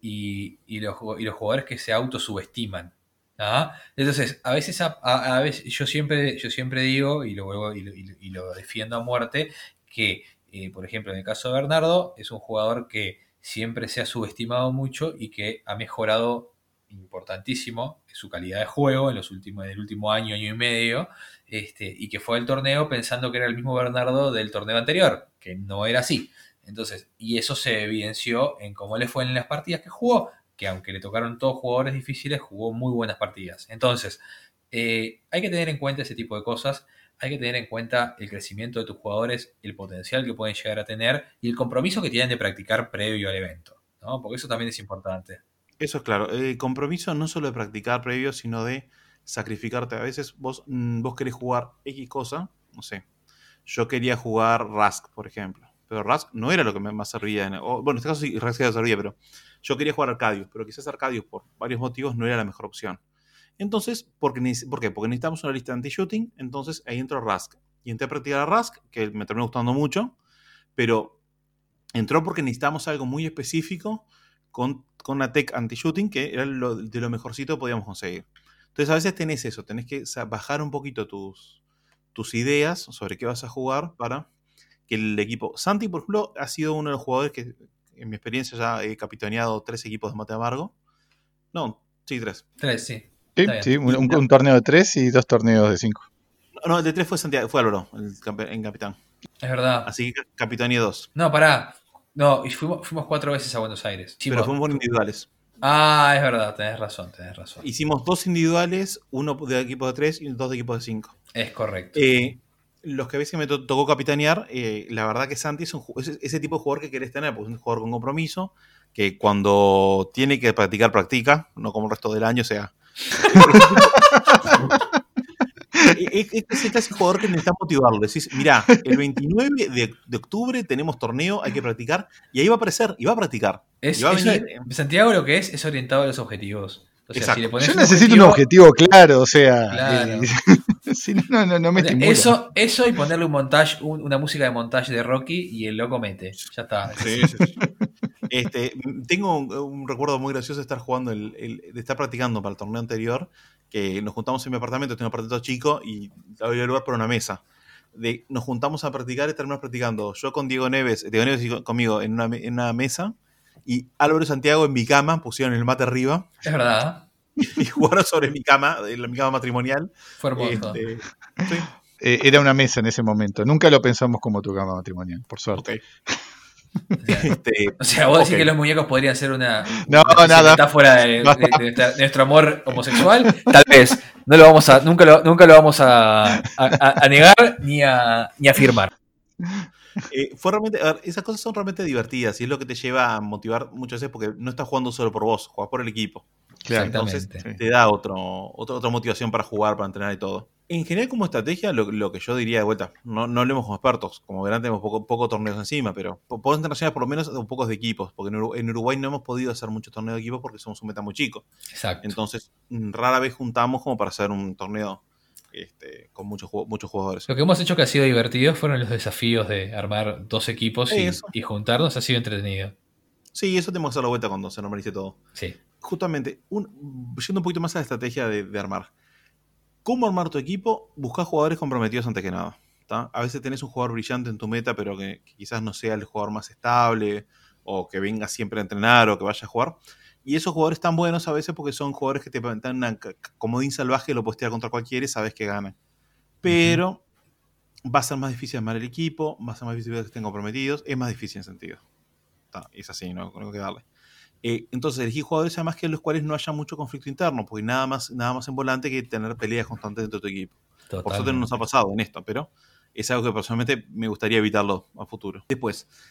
S2: y, y, los, y los jugadores que se autosubestiman. ¿Ah? Entonces, a veces, a, a, a veces yo, siempre, yo siempre digo, y lo, vuelvo, y, lo, y lo defiendo a muerte, que, eh, por ejemplo, en el caso de Bernardo, es un jugador que siempre se ha subestimado mucho y que ha mejorado importantísimo su calidad de juego en los últimos, en el último año, año y medio, este, y que fue al torneo pensando que era el mismo Bernardo del torneo anterior, que no era así. Entonces, y eso se evidenció en cómo le fue en las partidas que jugó, que aunque le tocaron todos jugadores difíciles, jugó muy buenas partidas. Entonces, eh, hay que tener en cuenta ese tipo de cosas, hay que tener en cuenta el crecimiento de tus jugadores, el potencial que pueden llegar a tener y el compromiso que tienen de practicar previo al evento, ¿no? Porque eso también es importante.
S1: Eso es claro. El compromiso no solo de practicar previo, sino de sacrificarte. A veces vos, vos querés jugar X cosa, no sé. Yo quería jugar Rask, por ejemplo. Pero Rask no era lo que me más servía. En, o, bueno, en este caso sí, Rask servía, pero yo quería jugar Arcadius. Pero quizás Arcadius, por varios motivos, no era la mejor opción. Entonces, ¿por qué? ¿Por qué? Porque necesitamos una lista de anti-shooting. Entonces ahí entró Rask. Y entré a practicar a Rask, que me terminó gustando mucho. Pero entró porque necesitábamos algo muy específico con, con una tech anti-shooting que era lo, de lo mejorcito que podíamos conseguir. Entonces a veces tenés eso, tenés que bajar un poquito tus, tus ideas sobre qué vas a jugar para que el equipo... Santi, por ejemplo, ha sido uno de los jugadores que en mi experiencia ya he capitaneado tres equipos de Mate Amargo. No, sí, tres.
S2: Tres, sí.
S3: Sí, sí un, un, un torneo de tres y dos torneos de cinco.
S1: No, el de tres fue Santiago, fue Álvaro, el, en capitán.
S2: Es verdad.
S1: Así que capitaneé dos.
S2: No, pará. No, y fuimos, fuimos cuatro veces a Buenos Aires.
S1: Pero Chimo. Fuimos por individuales.
S2: Ah, es verdad, tenés razón, tenés razón.
S1: Hicimos dos individuales, uno de equipo de tres y dos de equipo de cinco.
S2: Es correcto.
S1: Eh, los que a veces me to tocó capitanear, eh, la verdad que Santi es, un, es ese tipo de jugador que querés tener, porque es un jugador con compromiso, que cuando tiene que practicar, practica, no como el resto del año, o sea... Es, es, es el clásico jugador que necesita motivarlo. Decís, mirá, el veintinueve de, de octubre tenemos torneo, hay que practicar, y ahí va a aparecer, y va a practicar.
S2: Es,
S1: y va a
S2: venir... Santiago lo que es, es orientado a los objetivos. O sea, si le pones
S3: Yo
S2: un
S3: necesito
S2: objetivo,
S3: un objetivo claro, o sea,
S2: claro.
S3: eh, si no, no, no me
S2: o sea,
S3: estimula.
S2: Eso, eso y ponerle un montaje, un, una música de montaje de Rocky y el loco mete. Ya está.
S1: Sí, sí, sí. Este, tengo un, un recuerdo muy gracioso de estar jugando, el, el, de estar practicando para el torneo anterior, que nos juntamos en mi apartamento, tengo un apartamento chico y había lugar para una mesa. De, nos juntamos a practicar y terminamos practicando yo con Diego Neves, Diego Neves y conmigo en una, en una mesa, y Álvaro y Santiago en mi cama pusieron el mate arriba.
S2: Es verdad.
S1: Y jugaron sobre mi cama, en mi cama matrimonial.
S2: Fue hermoso.
S1: Este, sí.
S3: eh, era una mesa en ese momento. Nunca lo pensamos como tu cama matrimonial, por suerte.
S1: Okay.
S2: O sea, este, o sea vos okay. decís que los muñecos podrían ser una,
S3: no,
S2: una
S3: nada.
S2: metáfora de, de, de, de, de nuestro amor homosexual. Tal vez. No lo vamos a, nunca lo, nunca lo vamos a, a, a negar ni a, ni a afirmar.
S1: Eh, fue realmente, a ver, esas cosas son realmente divertidas y es lo que te lleva a motivar muchas veces porque no estás jugando solo por vos, jugás por el equipo.
S3: Claro,
S1: entonces sí. te da otro, otro, otra motivación para jugar, para entrenar y todo. En general, como estrategia, lo, lo que yo diría de vuelta, no, no hablemos como expertos, como verán tenemos poco, poco torneos encima, pero por internacionales por lo menos un pocos de equipos, porque en Uruguay, en Uruguay no hemos podido hacer muchos torneos de equipos porque somos un meta muy chico.
S2: Exacto.
S1: Entonces, rara vez juntamos como para hacer un torneo este, con muchos, muchos jugadores.
S2: Lo que hemos hecho que ha sido divertido fueron los desafíos de armar dos equipos y, y juntarnos, ha sido entretenido.
S1: Sí, eso tenemos que hacer la vuelta cuando se normalice todo.
S2: Sí.
S1: Justamente, un, yendo un poquito más a la estrategia de, de armar. ¿Cómo armar tu equipo? Buscar jugadores comprometidos antes que nada. ¿tá? A veces tenés un jugador brillante en tu meta, pero que, que quizás no sea el jugador más estable, o que venga siempre a entrenar, o que vaya a jugar. Y esos jugadores están buenos a veces porque son jugadores que te dan una comodín salvaje, lo puedes tirar contra cualquiera y sabes que ganan. Pero uh-huh. va a ser más difícil armar el equipo, va a ser más difícil que estén comprometidos, es más difícil en sentido. ¿tá? Es así, no tengo que darle. Eh, entonces elegí jugadores además que en los cuales no haya mucho conflicto interno, porque nada más, nada más en volante que tener peleas constantes dentro de tu equipo. Totalmente. Por suerte no nos ha pasado en esto, pero es algo que personalmente me gustaría evitarlo a futuro. Después,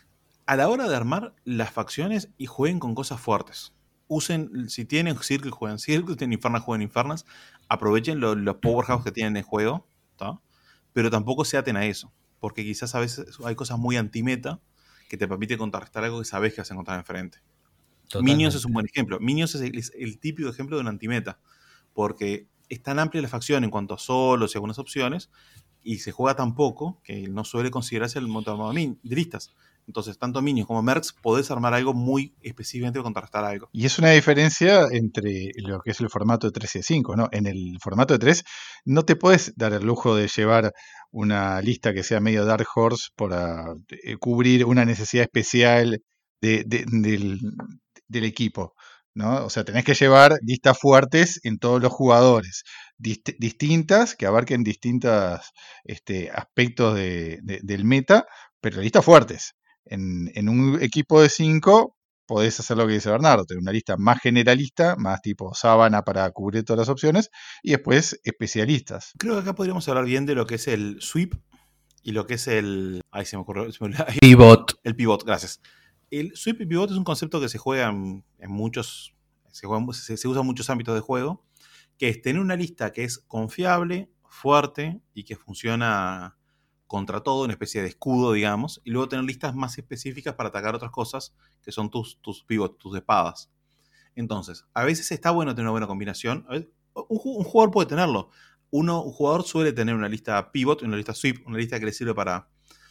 S1: a la hora de armar las facciones y jueguen con cosas fuertes. Usen, si tienen Circle, jueguen Circle, tienen Infernal, jueguen Infernas. Aprovechen los lo powerhouse que tienen en el juego, ¿tá? Pero tampoco se aten a eso, porque quizás a veces hay cosas muy anti-meta que te permiten contrarrestar algo que sabes que vas a encontrar enfrente.
S2: Totalmente.
S1: Minions es un buen ejemplo. Minions es el, es el típico ejemplo de un anti-meta, porque es tan amplia la facción en cuanto a solos y algunas opciones, y se juega tan poco que no suele considerarse el montón de listas. Entonces, tanto Minions como Mercs podés armar algo muy específicamente para contrarrestar algo.
S3: Y es una diferencia entre lo que es el formato de tres y de cinco, ¿no? En el formato de tres no te puedes dar el lujo de llevar una lista que sea medio Dark Horse para eh, cubrir una necesidad especial de, de, del, del equipo, ¿no? O sea, tenés que llevar listas fuertes en todos los jugadores, dist distintas, que abarquen distintos este, aspectos de, de, del meta, pero listas fuertes. En, en un equipo de cinco podés hacer lo que dice Bernardo, tener una lista más generalista, más tipo sábana para cubrir todas las opciones, y después especialistas.
S1: Creo que acá podríamos hablar bien de lo que es el sweep y lo que es el... Ay, se me ocurrió. Se me...
S2: Pivot.
S1: El pivot, gracias. El sweep y pivot es un concepto que se juega en, en muchos... Se, juega, se, se usa en muchos ámbitos de juego, que es tener una lista que es confiable, fuerte y que funciona contra todo, una especie de escudo, digamos, y luego tener listas más específicas para atacar otras cosas, que son tus, tus pivots, tus espadas. Entonces, a veces está bueno tener una buena combinación. Un, un jugador puede tenerlo. Uno, un jugador suele tener una lista pivot, una lista sweep, una lista que le sirve para,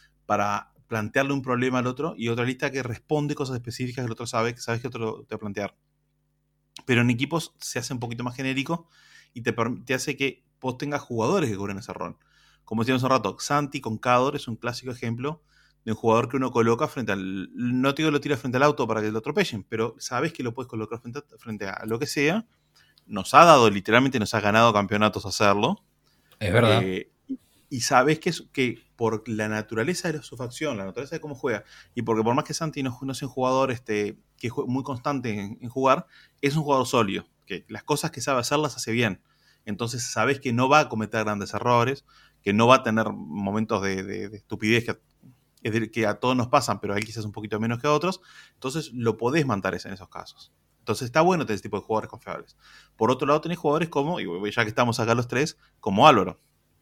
S1: para plantearle un problema al otro, y otra lista que responde cosas específicas que el otro sabe, que sabes que otro te va a plantear. Pero en equipos se hace un poquito más genérico y te, te hace que vos tengas jugadores que cubren ese rol. Como decíamos hace un rato, Xanti con Khador es un clásico ejemplo de un jugador que uno coloca frente al... No te digo que lo tira frente al auto para que lo atropellen, pero sabes que lo puedes colocar frente a, frente a lo que sea. Nos ha dado, literalmente nos ha ganado campeonatos hacerlo.
S2: Es verdad.
S1: Eh, y, y sabes que, es, que por la naturaleza de su facción, la naturaleza de cómo juega, y porque por más que Santi no, no sea un jugador este, que es muy constante en, en jugar, es un jugador sólido, que las cosas que sabe hacer las hace bien. Entonces sabes que no va a cometer grandes errores, que no va a tener momentos de, de, de estupidez que, es decir, que a todos nos pasan, pero a él quizás un poquito menos que a otros. Entonces lo podés mantener en esos casos. Entonces está bueno tener ese tipo de jugadores confiables. Por otro lado tenés jugadores como, y ya que estamos acá los tres, como Álvaro,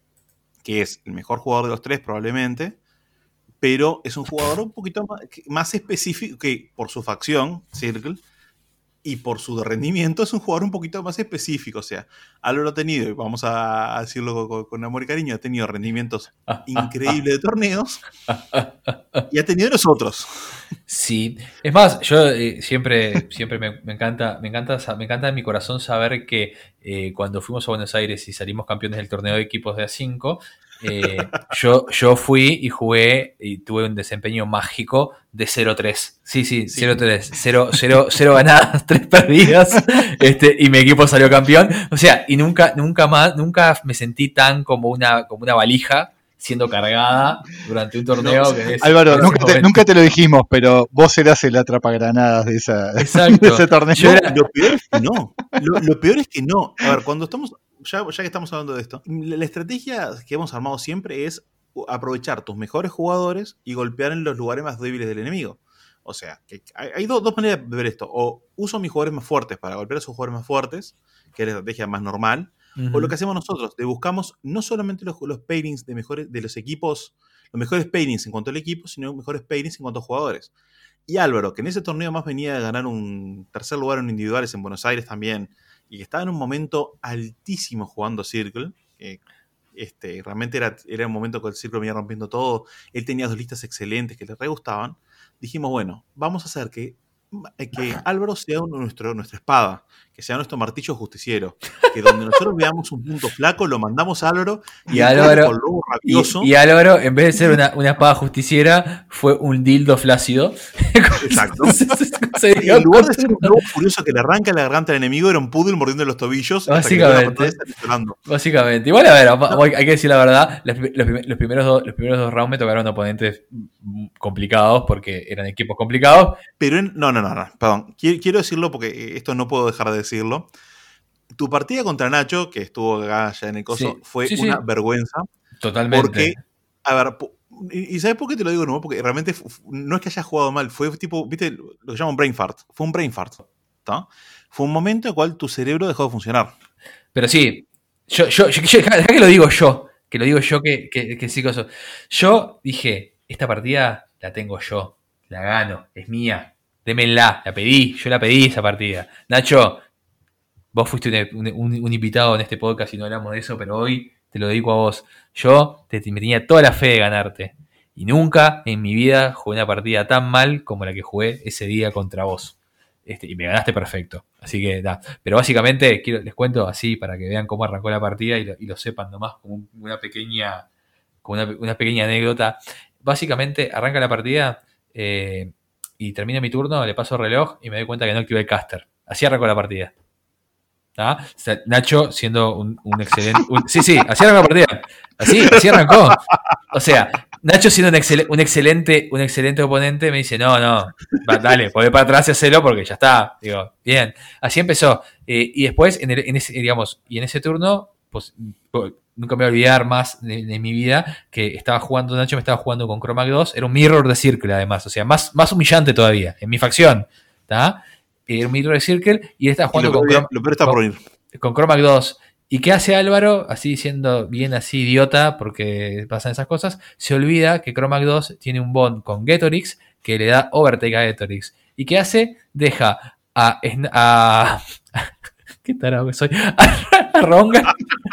S1: que es el mejor jugador de los tres probablemente, pero es un jugador un poquito más, más específico, que por su facción, Circle, y por su rendimiento es un jugador un poquito más específico. O sea, Álvaro ha tenido, y vamos a decirlo con, con amor y cariño, ha tenido rendimientos increíbles de torneos y ha tenido los otros.
S2: Sí, es más, yo eh, siempre, siempre me, me encanta, me encanta, me encanta en mi corazón saber que eh, cuando fuimos a Buenos Aires y salimos campeones del torneo de equipos de A cinco, eh, yo, yo fui y jugué y tuve un desempeño mágico de cero tres. Sí, sí,
S1: Sí.
S2: cero tres. cero ganadas, tres perdidas. Este, y mi equipo salió campeón. O sea, y nunca, nunca más, nunca me sentí tan como una, como una valija siendo cargada durante un torneo.
S1: No,
S2: que es,
S3: Álvaro,
S2: es
S3: nunca te, nunca te lo dijimos, pero vos eras el atrapagranadas de, esa,
S2: Exacto.
S3: de ese torneo.
S1: Yo era... Lo peor es que no. Lo, lo peor es que no. A ver, cuando estamos, ya, ya que estamos hablando de esto, la, la estrategia que hemos armado siempre es aprovechar tus mejores jugadores y golpear en los lugares más débiles del enemigo. O sea, que hay, hay dos, dos maneras de ver esto. O uso mis jugadores más fuertes para golpear a sus jugadores más fuertes, que es la estrategia más normal. Uh-huh. O lo que hacemos nosotros, de buscamos no solamente los, los pairings de, mejores, de los equipos, los mejores pairings en cuanto al equipo, sino los mejores pairings en cuanto a jugadores. Y Álvaro, que en ese torneo más venía de ganar un tercer lugar en individuales en Buenos Aires también, y que estaba en un momento altísimo jugando Circle, que este, realmente era, era un momento que el Circle venía rompiendo todo, él tenía dos listas excelentes que le re gustaban. Dijimos, bueno, vamos a hacer que, que Álvaro sea nuestro, nuestra espada, que sea nuestro martillo justiciero, que donde nosotros veamos un punto flaco, lo mandamos a Álvaro y,
S2: y Álvaro,
S1: y,
S2: y Álvaro, en vez de ser una, una espada justiciera, fue un dildo flácido.
S1: Exacto. Y en lugar de ser un lobo furioso que le arranca la garganta al enemigo, era un poodle mordiendo los tobillos.
S2: Básicamente. Básicamente. Igual, a ver, no. hay que decir la verdad, los, los, los, primeros dos, los primeros dos rounds me tocaron oponentes complicados porque eran equipos complicados.
S1: Pero en, no, no, no, no, perdón. Quiero decirlo porque esto no puedo dejar de decirlo. Tu partida contra Nacho, que estuvo acá ya en el coso, sí, fue sí, una sí. vergüenza.
S2: Totalmente.
S1: Porque, a ver, ¿Y, y sabes por qué te lo digo no? Porque realmente f- f- no es que hayas jugado mal, fue tipo, viste, lo que llaman brain fart. Fue un brain fart. ¿Está? Fue un momento en el cual tu cerebro dejó de funcionar.
S2: Pero sí, yo, yo, yo, yo- dejá que lo digo yo, que lo digo yo que, que, que sí coso. Yo dije, esta partida la tengo yo, la gano, es mía, démenla, la pedí, yo la pedí esa partida. Nacho, vos fuiste un, un- un invitado en este podcast y no hablamos de eso, pero hoy te lo dedico a vos. Yo te, me tenía toda la fe de ganarte. Y nunca en mi vida jugué una partida tan mal como la que jugué ese día contra vos. Este, y me ganaste perfecto. Así que da. Pero básicamente quiero, les cuento así para que vean cómo arrancó la partida y lo, y lo sepan nomás como un- una pequeña, como una, una pequeña anécdota. Básicamente arranca la partida eh, y termina mi turno, le paso el reloj y me doy cuenta que no activé el caster. Así arrancó la partida. ¿Ah? O sea, Nacho siendo un, un excelente. un- sí, sí, así arrancó la partida. Así, así arrancó. O sea, Nacho siendo un, excel- un excelente, un excelente oponente, me dice, no, no, va, dale, volvé para atrás y hacelo porque ya está. Digo, bien. Así empezó. Eh, y después, en, el- en ese, digamos, y en ese turno, pues po- nunca me voy a olvidar más de, de mi vida que estaba jugando, Nacho me estaba jugando con Chromac dos, era un mirror de Circle además, o sea, más, más humillante todavía, en mi facción. ¿Está? Era un mirror de Circle y él estaba
S1: Y
S2: jugando
S1: lo,
S2: con
S1: peor,
S2: Chroma,
S1: lo peor está
S2: con,
S1: por ir.
S2: con Chromac dos. ¿Y qué hace Álvaro? Así siendo bien así idiota, porque pasan esas cosas, se olvida que Chromac dos tiene un bond con Getorix que le da overtake a Getorix. ¿Y qué hace? Deja a... a ¿qué tarado que soy? A Rongai.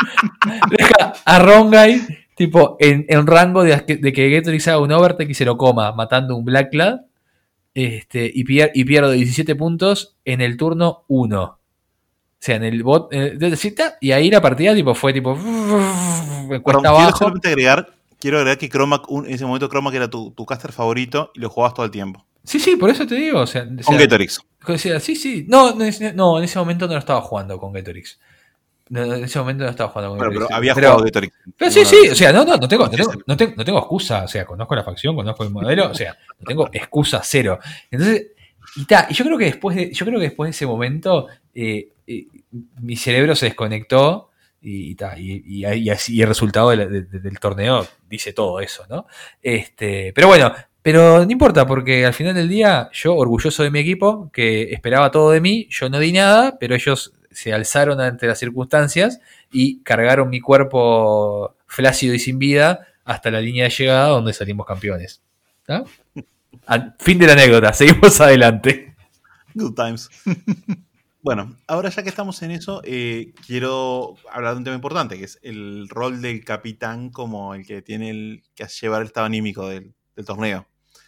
S2: Deja a Rongai tipo en, en rango de, de que Getorix haga un overtake y se lo coma, matando un Black Clad. Este, y, pier, y pierdo diecisiete puntos en el turno uno. O sea, en el bot eh, de cita, y ahí la partida tipo fue tipo
S1: Perdón,
S2: cuesta
S1: quiero
S2: abajo.
S1: solamente agregar, quiero agregar que Chromac, un- en ese momento Chromac era tu, tu caster favorito y lo jugabas todo el tiempo.
S2: Sí, sí, por eso te digo. O sea, o
S1: Con
S2: sea,
S1: Getorix.
S2: o sea, sí, sí. No, no, no, en ese momento no lo estaba jugando con Getorix. No, en ese momento no estaba jugando con
S1: Bueno,
S2: Getorix.
S1: pero había
S2: Pero,
S1: jugado Getorix.
S2: pero sí,
S1: Una
S2: sí,
S1: vez.
S2: o sea, no, no, no tengo, no, tengo,
S1: Sí,
S2: no, tengo, no tengo excusa. O sea, conozco la facción, conozco el modelo, o sea, no tengo excusa cero. Entonces, y ta, y yo creo que después de, yo creo que después de ese momento, eh, eh, mi cerebro se desconectó y, y, ta, y, y, y así, y el resultado de la- de- de- del torneo dice todo eso, ¿no? Este, pero bueno, pero no importa, porque al final del día, yo orgulloso de mi equipo, que esperaba todo de mí, yo no di nada, pero ellos se alzaron ante las circunstancias y cargaron mi cuerpo flácido y sin vida hasta la línea de llegada donde salimos campeones. ¿Tá? Al- Fin de la anécdota, seguimos adelante.
S1: Good times. Bueno, ahora ya que estamos en eso, eh, quiero hablar de un tema importante, que es el rol del capitán como el que tiene el que llevar el estado anímico del, del torneo.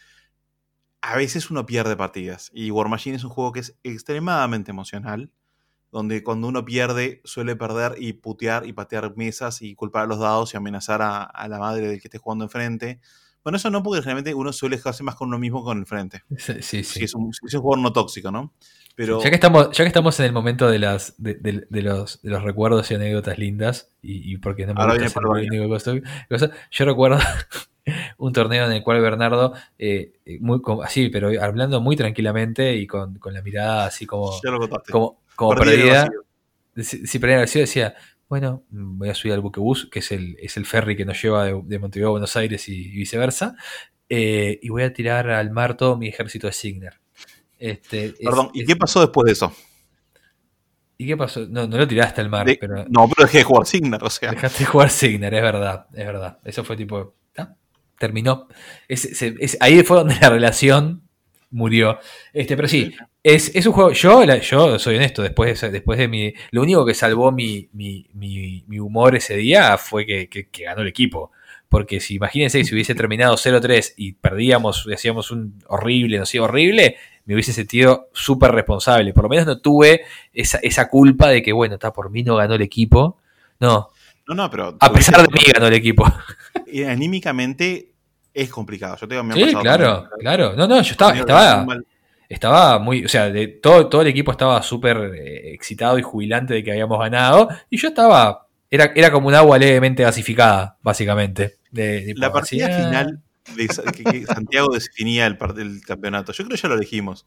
S1: A veces uno pierde partidas, y War Machine es un juego que es extremadamente emocional, donde cuando uno pierde suele perder y putear y patear mesas y culpar a los dados y amenazar a, a la madre del que esté jugando enfrente. Bueno, eso no, porque generalmente uno suele dejarse más con uno mismo que con el frente.
S2: Sí, sí.
S1: Si es un, si es un jugador no tóxico, ¿no? Pero
S2: Ya que estamos, ya que estamos en el momento de las de, de- de los, de los recuerdos y anécdotas lindas, y, y porque no me
S1: Ahora
S2: gusta
S1: viene
S2: ser
S1: Pablo
S2: el único cosa- cosa, yo recuerdo un torneo en el cual Bernardo, eh, eh, muy como- así, pero hablando muy tranquilamente y con, con la mirada así como,
S1: ya lo contaste.
S2: como, como
S1: Perdí en el
S2: perdida,
S1: vacío.
S2: si, si perdía el vacío, decía, bueno, voy a subir al buquebús, que es el, es el ferry que nos lleva de, de Montevideo a Buenos Aires y, y viceversa, eh, y voy a tirar al mar todo mi ejército de Signer. Este, es-
S1: Perdón, ¿y
S2: es-
S1: qué pasó después de eso?
S2: ¿Y qué pasó? No, no lo tiraste al mar,
S1: De-
S2: pero
S1: No, pero dejé de jugar Signar, o sea.
S2: dejaste de jugar Signer, es verdad, es verdad. Eso fue tipo, ¿tá? Terminó. Es- se- es- ahí fue donde la relación murió. Este, pero sí, es, es un juego. Yo, la- yo soy honesto, después de, ese- después de mi. Lo único que salvó mi, mi, mi, mi humor ese día fue que, que- que ganó el equipo. Porque si imagínense que si hubiese terminado cero tres y perdíamos, y hacíamos un horrible, no sé, horrible, me hubiese sentido súper responsable. Por lo menos no tuve esa, esa culpa de que, bueno, está por mí no ganó el equipo. No,
S1: No, no, pero.
S2: a pesar de mí ganó el equipo.
S1: Eh, Anímicamente es complicado. Yo tengo me ha
S2: Sí,
S1: pasado
S2: claro,
S1: también.
S2: claro. No, no, yo estaba,
S1: Muy
S2: estaba,
S1: mal.
S2: estaba muy, o sea, de, todo, todo el equipo estaba súper eh, excitado y jubilante de que habíamos ganado. Y yo estaba, era, era como un agua levemente gasificada, básicamente. De, tipo,
S1: La partida
S2: así, ah.
S1: final de Sa- que, que Santiago definía el, part- el campeonato. Yo creo que ya lo elegimos.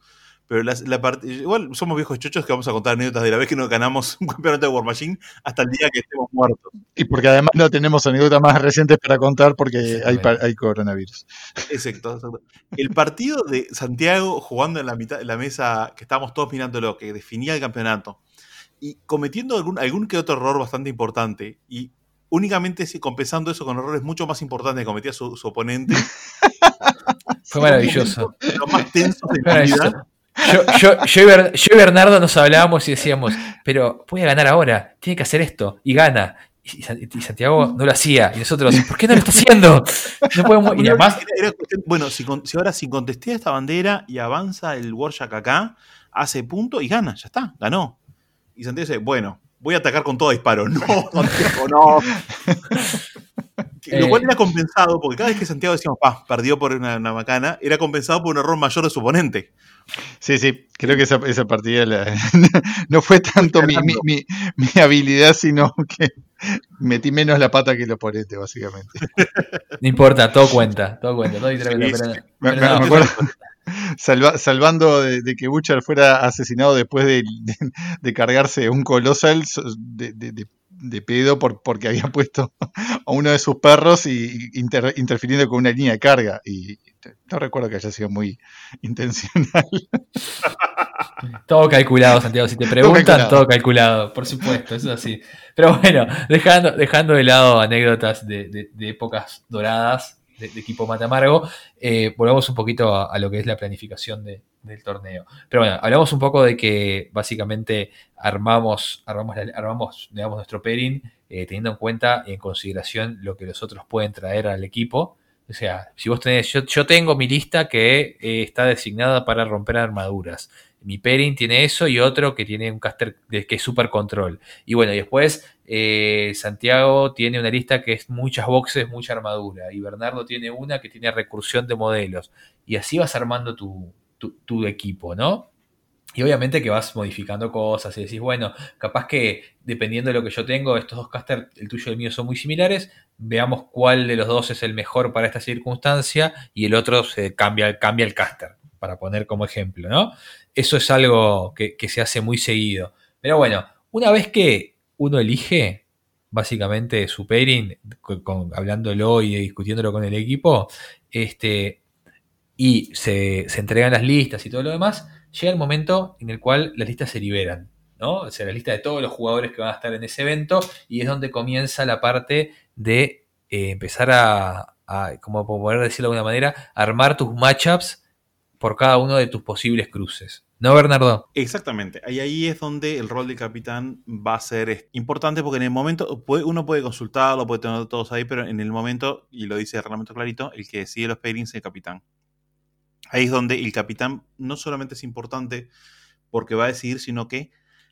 S1: Pero la, la part- igual somos viejos chochos que vamos a contar anécdotas de la vez que nos ganamos un campeonato de War Machine hasta el día que estemos muertos.
S3: Y porque además no tenemos anécdotas más recientes para contar porque hay, pa-
S2: Exactamente.
S3: hay coronavirus.
S1: Exacto, exacto. El partido de Santiago jugando en la mitad en la mesa que estábamos todos mirándolo, que definía el campeonato, y cometiendo algún, algún que otro error bastante importante, y únicamente si- compensando eso con errores mucho más importantes que cometía su, su oponente.
S2: Fue
S1: Era un
S2: maravilloso.
S1: momento de los más tensos de
S2: Fue
S1: mi vida.
S2: maravilloso. Yo, yo, yo, y Ber- yo y Bernardo nos hablábamos y decíamos, pero voy a ganar ahora, tiene que hacer esto, y gana. Y, San- y Santiago no lo hacía. Y nosotros, ¿por qué no lo está haciendo? No podemos. Y además,
S1: Era- era cuestión- bueno, si, con- si ahora si contesté a esta bandera y avanza el Warjack acá, hace punto y gana, ya está, ganó. Y Santiago dice, bueno, voy a atacar con todo disparo. No, Santiago, no. Que- Lo
S2: Eh,
S1: cual era compensado, porque cada vez que Santiago decíamos, pa, perdió por una, una macana, era compensado por un error mayor de su oponente.
S3: Sí, sí, creo que esa, esa partida la- no fue tanto mi, mi,
S1: ganando.
S3: mi, mi habilidad, sino que metí menos la pata que el oponente, básicamente.
S2: no importa, todo cuenta, todo cuenta, todo literalmente.
S1: Sí,
S2: Pero,
S1: sí.
S3: Me,
S2: pero
S3: me-
S2: no,
S3: me
S2: fue-
S3: acuerdo, salva- salvando de, de que Butcher fuera asesinado después de, de- de cargarse un colosal so- de, de- de- de pedo por, porque había puesto a uno de sus perros y inter- interfiriendo con una línea de carga. Y no recuerdo que haya sido muy intencional.
S2: todo calculado, Santiago. Si te preguntan,
S3: calculado.
S2: todo calculado, por supuesto, eso es así. Pero bueno, dejando, dejando de lado anécdotas de, de- de épocas doradas de, de equipo Matamargo, eh, volvamos un poquito a, a lo que es la planificación de- del torneo. Pero bueno, hablamos un poco de que básicamente armamos, armamos, la- armamos digamos, nuestro pairing eh, teniendo en cuenta y en consideración lo que los otros pueden traer al equipo. O sea, si vos tenés, yo, yo tengo mi lista que eh, está designada para romper armaduras. Mi pairing tiene eso y otro que tiene un caster de, que es super control. Y bueno, y después eh, Santiago tiene una lista que es muchas boxes, mucha armadura. Y Bernardo tiene una que tiene recursión de modelos. Y así vas armando tu, tu, tu equipo, ¿no? Y obviamente que vas modificando cosas y decís, bueno, capaz que dependiendo de lo que yo tengo, estos dos casters, el tuyo y el mío son muy similares, veamos cuál de los dos es el mejor para esta circunstancia y el otro se cambia, cambia el caster, para poner como ejemplo, ¿no? Eso es algo que, que se hace muy seguido. Pero bueno, una vez que uno elige básicamente su pairing, con, con- hablándolo y discutiéndolo con el equipo, este, y se, se entregan las listas y todo lo demás, llega el momento en el cual las listas se liberan, ¿no? O sea, la lista de todos los jugadores que van a estar en ese evento y es donde comienza la parte de eh, empezar a, a, como poder decirlo de alguna manera, armar tus matchups por cada uno de tus posibles cruces. ¿No, Bernardo?
S1: Exactamente. Ahí, ahí es donde el rol del capitán va a ser eh, importante porque en el momento, puede- uno puede consultarlo, puede tener todos ahí, pero en el momento, y lo dice el reglamento clarito, el que decide los pairings es el capitán. Ahí es donde el capitán no solamente es importante porque va a decidir, sino que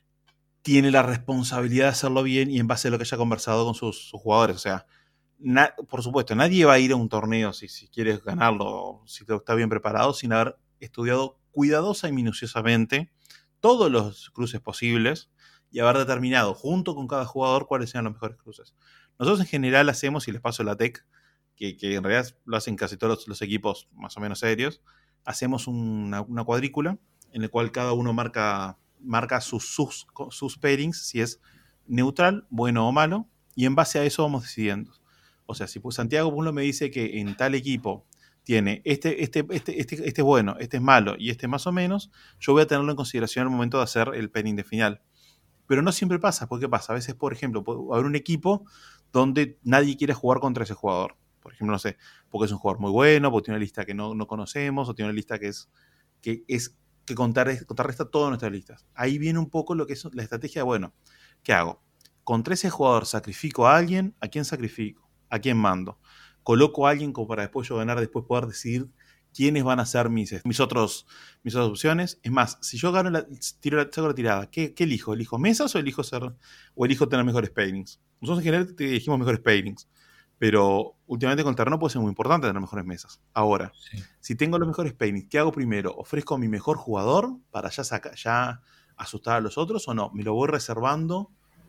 S1: tiene la responsabilidad de hacerlo bien y en base a lo que haya conversado con sus, sus jugadores. O sea, na- por supuesto, nadie va a ir a un torneo si, si quieres ganarlo, si está bien preparado, sin haber estudiado cuidadosa y minuciosamente todos los cruces posibles y haber determinado junto con cada jugador cuáles sean los mejores cruces. Nosotros en general hacemos, y les paso la tech, que, que en realidad lo hacen casi todos los, los equipos más o menos serios, hacemos una, una cuadrícula en la cual cada uno marca, marca sus, sus, sus pairings, si es neutral, bueno o malo, y en base a eso vamos decidiendo. O sea, si pues, Santiago por ejemplo, me dice que en tal equipo tiene este, este, este, este, este es bueno, este es malo y este más o menos, yo voy a tenerlo en consideración al momento de hacer el pairing de final. Pero no siempre pasa, porque pasa? A veces, por ejemplo, puede haber un equipo donde nadie quiere jugar contra ese jugador. Por ejemplo, no sé, porque es un jugador muy bueno, porque tiene una lista que no, no conocemos, o tiene una lista que es que, es, que contar, contrarresta todas nuestras listas. Ahí viene un poco lo que es la estrategia de, bueno, ¿qué hago? Contra ese jugador sacrifico a alguien, ¿a quién sacrifico? ¿A quién mando? Coloco a alguien como para después yo ganar, después poder decidir quiénes van a ser mis, mis, otros, mis otras opciones. Es más, si yo gano la, tiro la, saco la tirada, ¿qué, ¿qué elijo? ¿Elijo mesas o elijo ser o elijo tener mejores pairings? Nosotros en general te elegimos mejores pairings, pero últimamente con el terreno puede ser muy importante tener mejores mesas. Ahora, sí. Si tengo los mejores pairings, ¿qué hago primero? ¿Ofrezco a mi mejor jugador para ya, saca, ya asustar a los otros o no? ¿Me lo voy reservando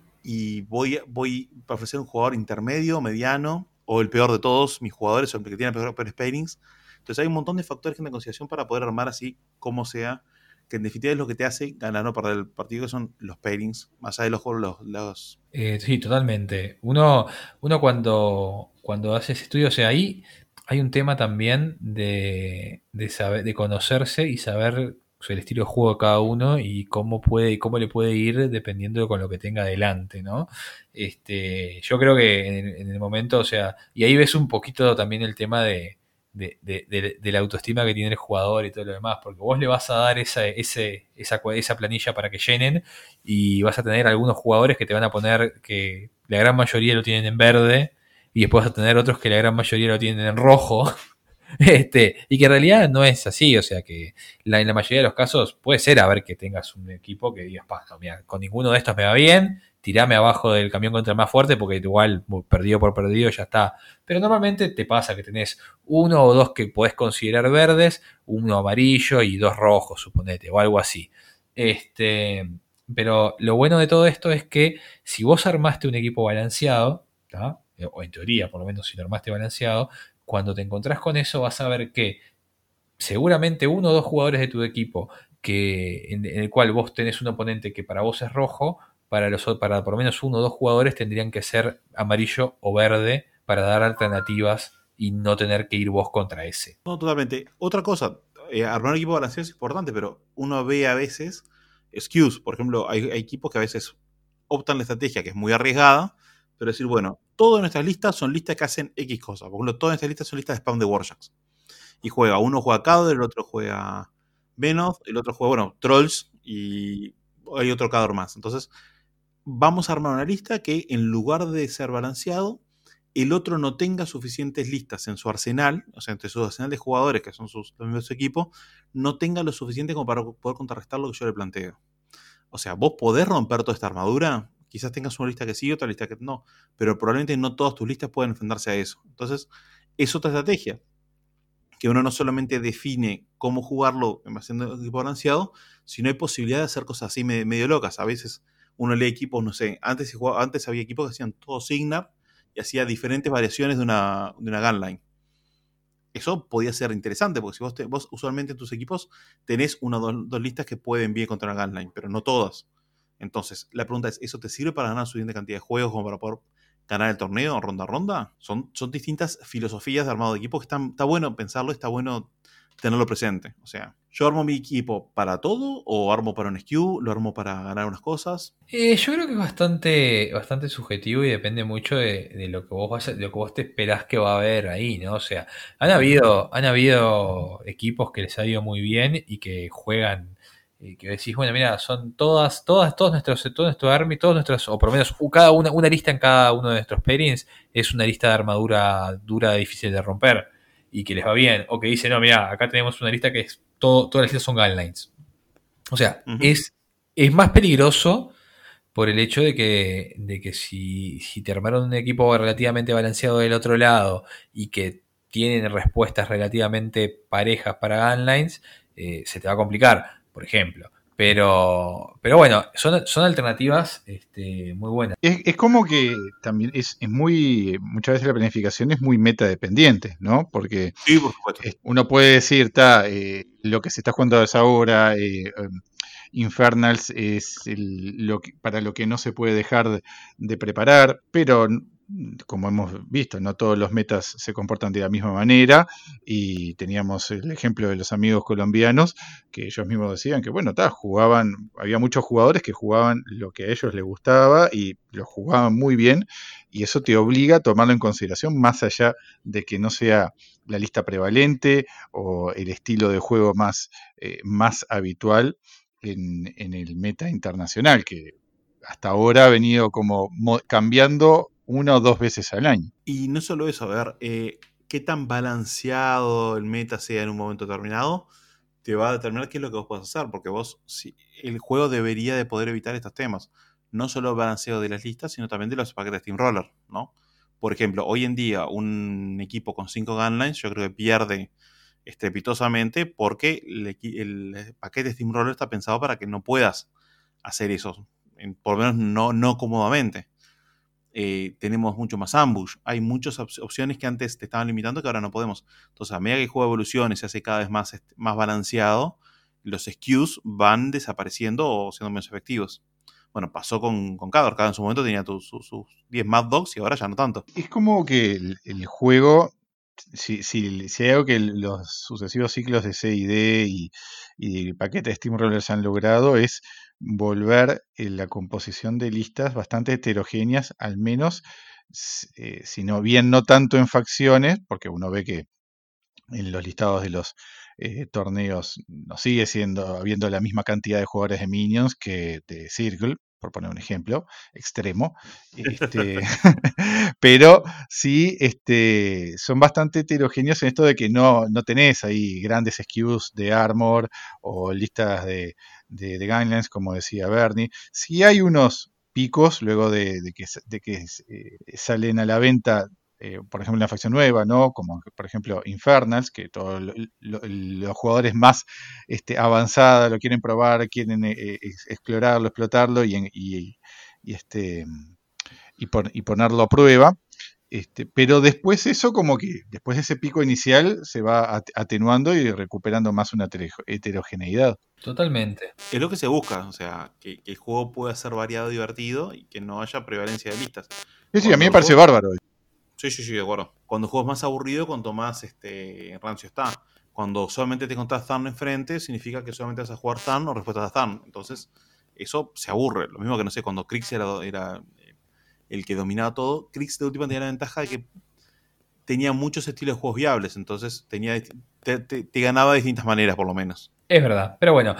S1: y voy, voy a ofrecer un jugador intermedio, mediano o el peor de todos mis jugadores o el que tiene peores pairings? Entonces hay un montón de factores en consideración para poder armar así como sea que en definitiva es lo que te hace ganar o perder el partido, que son los pairings, más allá de los juegos, los, los...
S2: Eh, sí, totalmente. Uno, uno cuando, cuando hace ese estudio, o sea, ahí hay un tema también de, de saber, de conocerse y saber o sea, el estilo de juego de cada uno y cómo puede, y cómo le puede ir dependiendo de con lo que tenga adelante, ¿no? Este, yo creo que en, el- en el momento, o sea, y ahí ves un poquito también el tema de, de, de- de- de la autoestima que tiene el jugador y todo lo demás, porque vos le vas a dar esa, ese, esa, cua- esa planilla para que llenen y vas a tener algunos jugadores que te van a poner que la gran mayoría lo tienen en verde y después vas a tener otros que la gran mayoría lo tienen en rojo. Este, y que en realidad no es así, o sea que la, en la mayoría de los casos puede ser a ver que tengas un equipo que digas, "Pa, no, mira, con ninguno de estos me va bien, tirame abajo del camión contra el más fuerte porque igual perdido por perdido ya está". Pero normalmente te pasa que tenés uno o dos que podés considerar verdes, uno amarillo y dos rojos, suponete, o algo así. Este, pero lo bueno de todo esto es que si vos armaste un equipo balanceado, ¿tá? O en teoría, por lo menos si lo armaste balanceado, cuando te encontrás con eso vas a ver que seguramente uno o dos jugadores de tu equipo que, en, en el cual vos tenés un oponente que para vos es rojo, para, los, o- para por lo menos uno o dos jugadores tendrían que ser amarillo o verde para dar alternativas y no tener que ir vos contra ese.
S1: No, totalmente. Otra cosa, eh, armar un equipo balanceado es importante, pero uno ve a veces skews. Por ejemplo, hay, hay equipos que a veces optan la estrategia que es muy arriesgada, pero decir, bueno, todas nuestras listas son listas que hacen X cosas. Por ejemplo, todas nuestras listas son listas de spam de Warjacks. Y juega, uno juega Cowder, el otro juega Venoth, el otro juega, bueno, Trolls y hay otro Cowder más. Entonces, vamos a armar una lista que en lugar de ser balanceado, el otro no tenga suficientes listas en su arsenal, o sea, entre su arsenal de jugadores, que son sus, los miembros de su equipo, no tenga lo suficiente como para poder contrarrestar lo que yo le planteo. O sea, vos podés romper toda esta armadura, quizás tengas una lista que sí, otra lista que no, pero probablemente no todas tus listas pueden enfrentarse a eso. Entonces, es otra estrategia, que uno no solamente define cómo jugarlo en base a un equipo balanceado, sino hay posibilidad de hacer cosas así medio, medio locas. A veces uno lee equipos, no sé, antes, se jugaba, antes había equipos que hacían todo Signar y hacía diferentes variaciones de una, de una gunline. Eso podía ser interesante, porque si vos, te, vos usualmente en tus equipos tenés una o dos, dos listas que pueden bien contra una gunline, pero no todas. Entonces, la pregunta es, ¿eso te sirve para ganar suficiente cantidad de juegos como para poder ganar el torneo ronda a ronda? Son, son distintas filosofías de armado de equipo que están, está bueno pensarlo, está bueno tenerlo presente. O sea, ¿yo armo mi equipo para todo o armo para un S K U? ¿Lo armo para ganar unas cosas?
S2: Eh, yo creo que es bastante, bastante subjetivo y depende mucho de, de lo que vos vas a- de lo que vos te esperás que va a haber ahí, ¿no? O sea, han habido, han habido equipos que les ha ido muy bien y que juegan, y que decís, bueno, mira, son todas, todas, todos nuestros, todo nuestro army, todos nuestros, o por lo menos u- cada una, una lista en cada uno de nuestros pairings es una lista de armadura dura, difícil de romper y que les va bien. O que dice, no, mira, acá tenemos una lista que es todo, todas las listas son guidelines. O sea,
S1: Ujú.
S2: es, es más peligroso por el hecho de que, de que si, si te armaron un equipo relativamente balanceado del otro lado y que tienen respuestas relativamente parejas para gunlines, eh, se te va a complicar, por ejemplo. Pero, pero bueno, son, son alternativas este, muy buenas.
S3: Es, es como que también es, es muy, muchas veces la planificación es muy meta dependiente, ¿no? Porque
S1: Sí, por supuesto.
S3: eh, uno puede decir, está, eh, lo que se está jugando a esa hora, eh, um, Infernals es el- lo que- para lo que no se puede dejar de, de preparar, pero n- como hemos visto, no todos los metas se comportan de la misma manera y teníamos el ejemplo de los amigos colombianos que ellos mismos decían que, bueno, ta, jugaban, había muchos jugadores que jugaban lo que a ellos les gustaba y lo jugaban muy bien y eso te obliga a tomarlo en consideración más allá de que no sea la lista prevalente o el estilo de juego más, eh, más habitual en, en el meta internacional, que hasta ahora ha venido como mo- cambiando una o dos veces al año.
S1: Y no solo eso, a ver, eh, qué tan balanceado el meta sea en un momento determinado, te va a determinar qué es lo que vos podés hacer, porque vos, si, el juego debería de poder evitar estos temas, no solo el balanceo de las listas, sino también de los paquetes Steamroller, ¿no? Por ejemplo, hoy en día un equipo con cinco gunlines yo creo que pierde estrepitosamente porque el, equi- el paquete Steamroller está pensado para que no puedas hacer eso, en- por lo menos no, no cómodamente. Eh, tenemos mucho más ambush. Hay muchas op- opciones que antes te estaban limitando que ahora no podemos. Entonces, a medida que el juego evoluciona y se hace cada vez más, este, más balanceado, los S K Us van desapareciendo o siendo menos efectivos. Bueno, pasó con, con Khador. Khador en su momento tenía tus sus sus diez Mad Dogs y ahora ya no tanto.
S3: Es como que el, el juego, si, si, si hay algo que los sucesivos ciclos de C I D y, y el paquete de Steamrollers han logrado, es volver eh, la composición de listas bastante heterogéneas, al menos, eh, si no bien no tanto en facciones, porque uno ve que en los listados de los eh, torneos no sigue siendo habiendo la misma cantidad de jugadores de Minions que de Circle, por poner un ejemplo extremo, este, pero sí este, son bastante heterogéneos en esto de que no, no tenés ahí grandes S K Us de Armor o listas de, de, de Guidelines, como decía Bernie. Sí hay unos picos luego de, de que, de que eh, salen a la venta. Eh, por ejemplo, una facción nueva, ¿no? Como por ejemplo Infernals, que todos lo, lo, los jugadores más este, avanzados lo quieren probar, quieren eh, explorarlo, explotarlo y, y, y, este, y, pon, y ponerlo a prueba. Este, pero después eso como que, después de ese pico inicial, se va atenuando y recuperando más una heterogeneidad.
S2: Totalmente.
S1: Es lo que se busca, o sea, que, que el juego pueda ser variado y divertido y que no haya prevalencia de listas.
S3: Sí, sí, a mí me parece bárbaro.
S1: Sí, sí, sí, de acuerdo. Cuando el juego es más aburrido, cuanto más este, rancio está. Cuando solamente te encontrás turn enfrente, significa que solamente vas a jugar turn o respuestas a turn. Entonces, eso se aburre. Lo mismo que, no sé, cuando Krix era, era el que dominaba todo, Krix de última tenía la ventaja de que tenía muchos estilos de juegos viables. Entonces, tenía te, te, te ganaba de distintas maneras, por lo menos.
S2: Es verdad, pero bueno,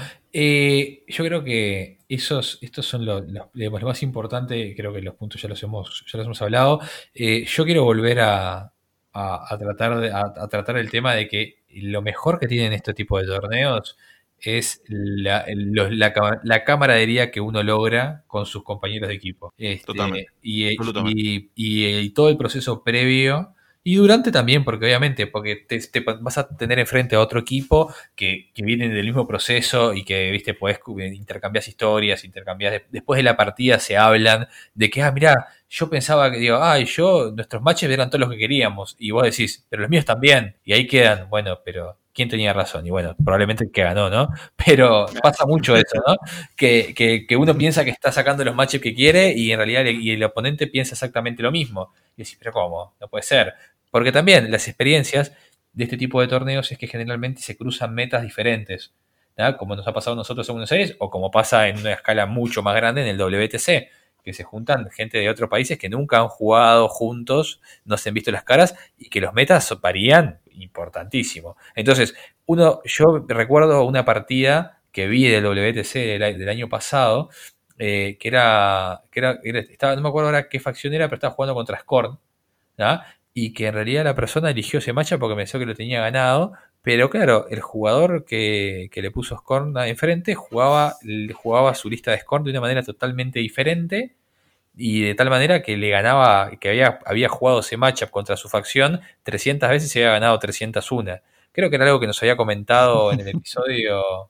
S2: eh, yo creo que esos, estos son los, los, digamos, lo más importante. Creo que los puntos ya los hemos, ya los hemos hablado. Eh, yo quiero volver a, a, a tratar de, a, a tratar el tema de que lo mejor que tienen este tipo de torneos es la, los, la, la camaradería que uno logra con sus compañeros de equipo. Este,
S1: Totalmente.
S2: Y, y, y, y todo el proceso previo. Y durante también, porque obviamente, porque te, te vas a tener enfrente a otro equipo que, que viene del mismo proceso y que, viste, podés intercambiar historias, intercambiar, después de la partida se hablan de que, ah, mirá, yo pensaba que, digo, ay, yo, nuestros matches eran todos los que queríamos, y vos decís, pero los míos también, y ahí quedan, bueno, pero ¿quién tenía razón? Y bueno, probablemente el que ganó, ¿no? Pero pasa mucho eso, ¿no? Que, que, que uno piensa que está sacando los matches que quiere y en realidad el, y el oponente piensa exactamente lo mismo. Y decís, pero ¿cómo? No puede ser. Porque también las experiencias de este tipo de torneos es que generalmente se cruzan metas diferentes, ¿no? Como nos ha pasado a nosotros en Buenos Aires o como pasa en una escala mucho más grande en el W T C, que se juntan gente de otros países que nunca han jugado juntos, no se han visto las caras y que los metas varían importantísimo. Entonces, uno, yo recuerdo una partida que vi del W T C del, del año pasado, eh, que era, que era, era estaba, no me acuerdo ahora qué facción era, pero estaba jugando contra Scorn, ¿no? Y que en realidad la persona eligió ese matchup porque pensó que lo tenía ganado, pero claro, el jugador que, que le puso Scorn enfrente jugaba, jugaba su lista de Scorn de una manera totalmente diferente y de tal manera que le ganaba, que había, había jugado ese matchup contra su facción trescientas veces y había ganado trescientas uno. Creo que era algo que nos había comentado en el episodio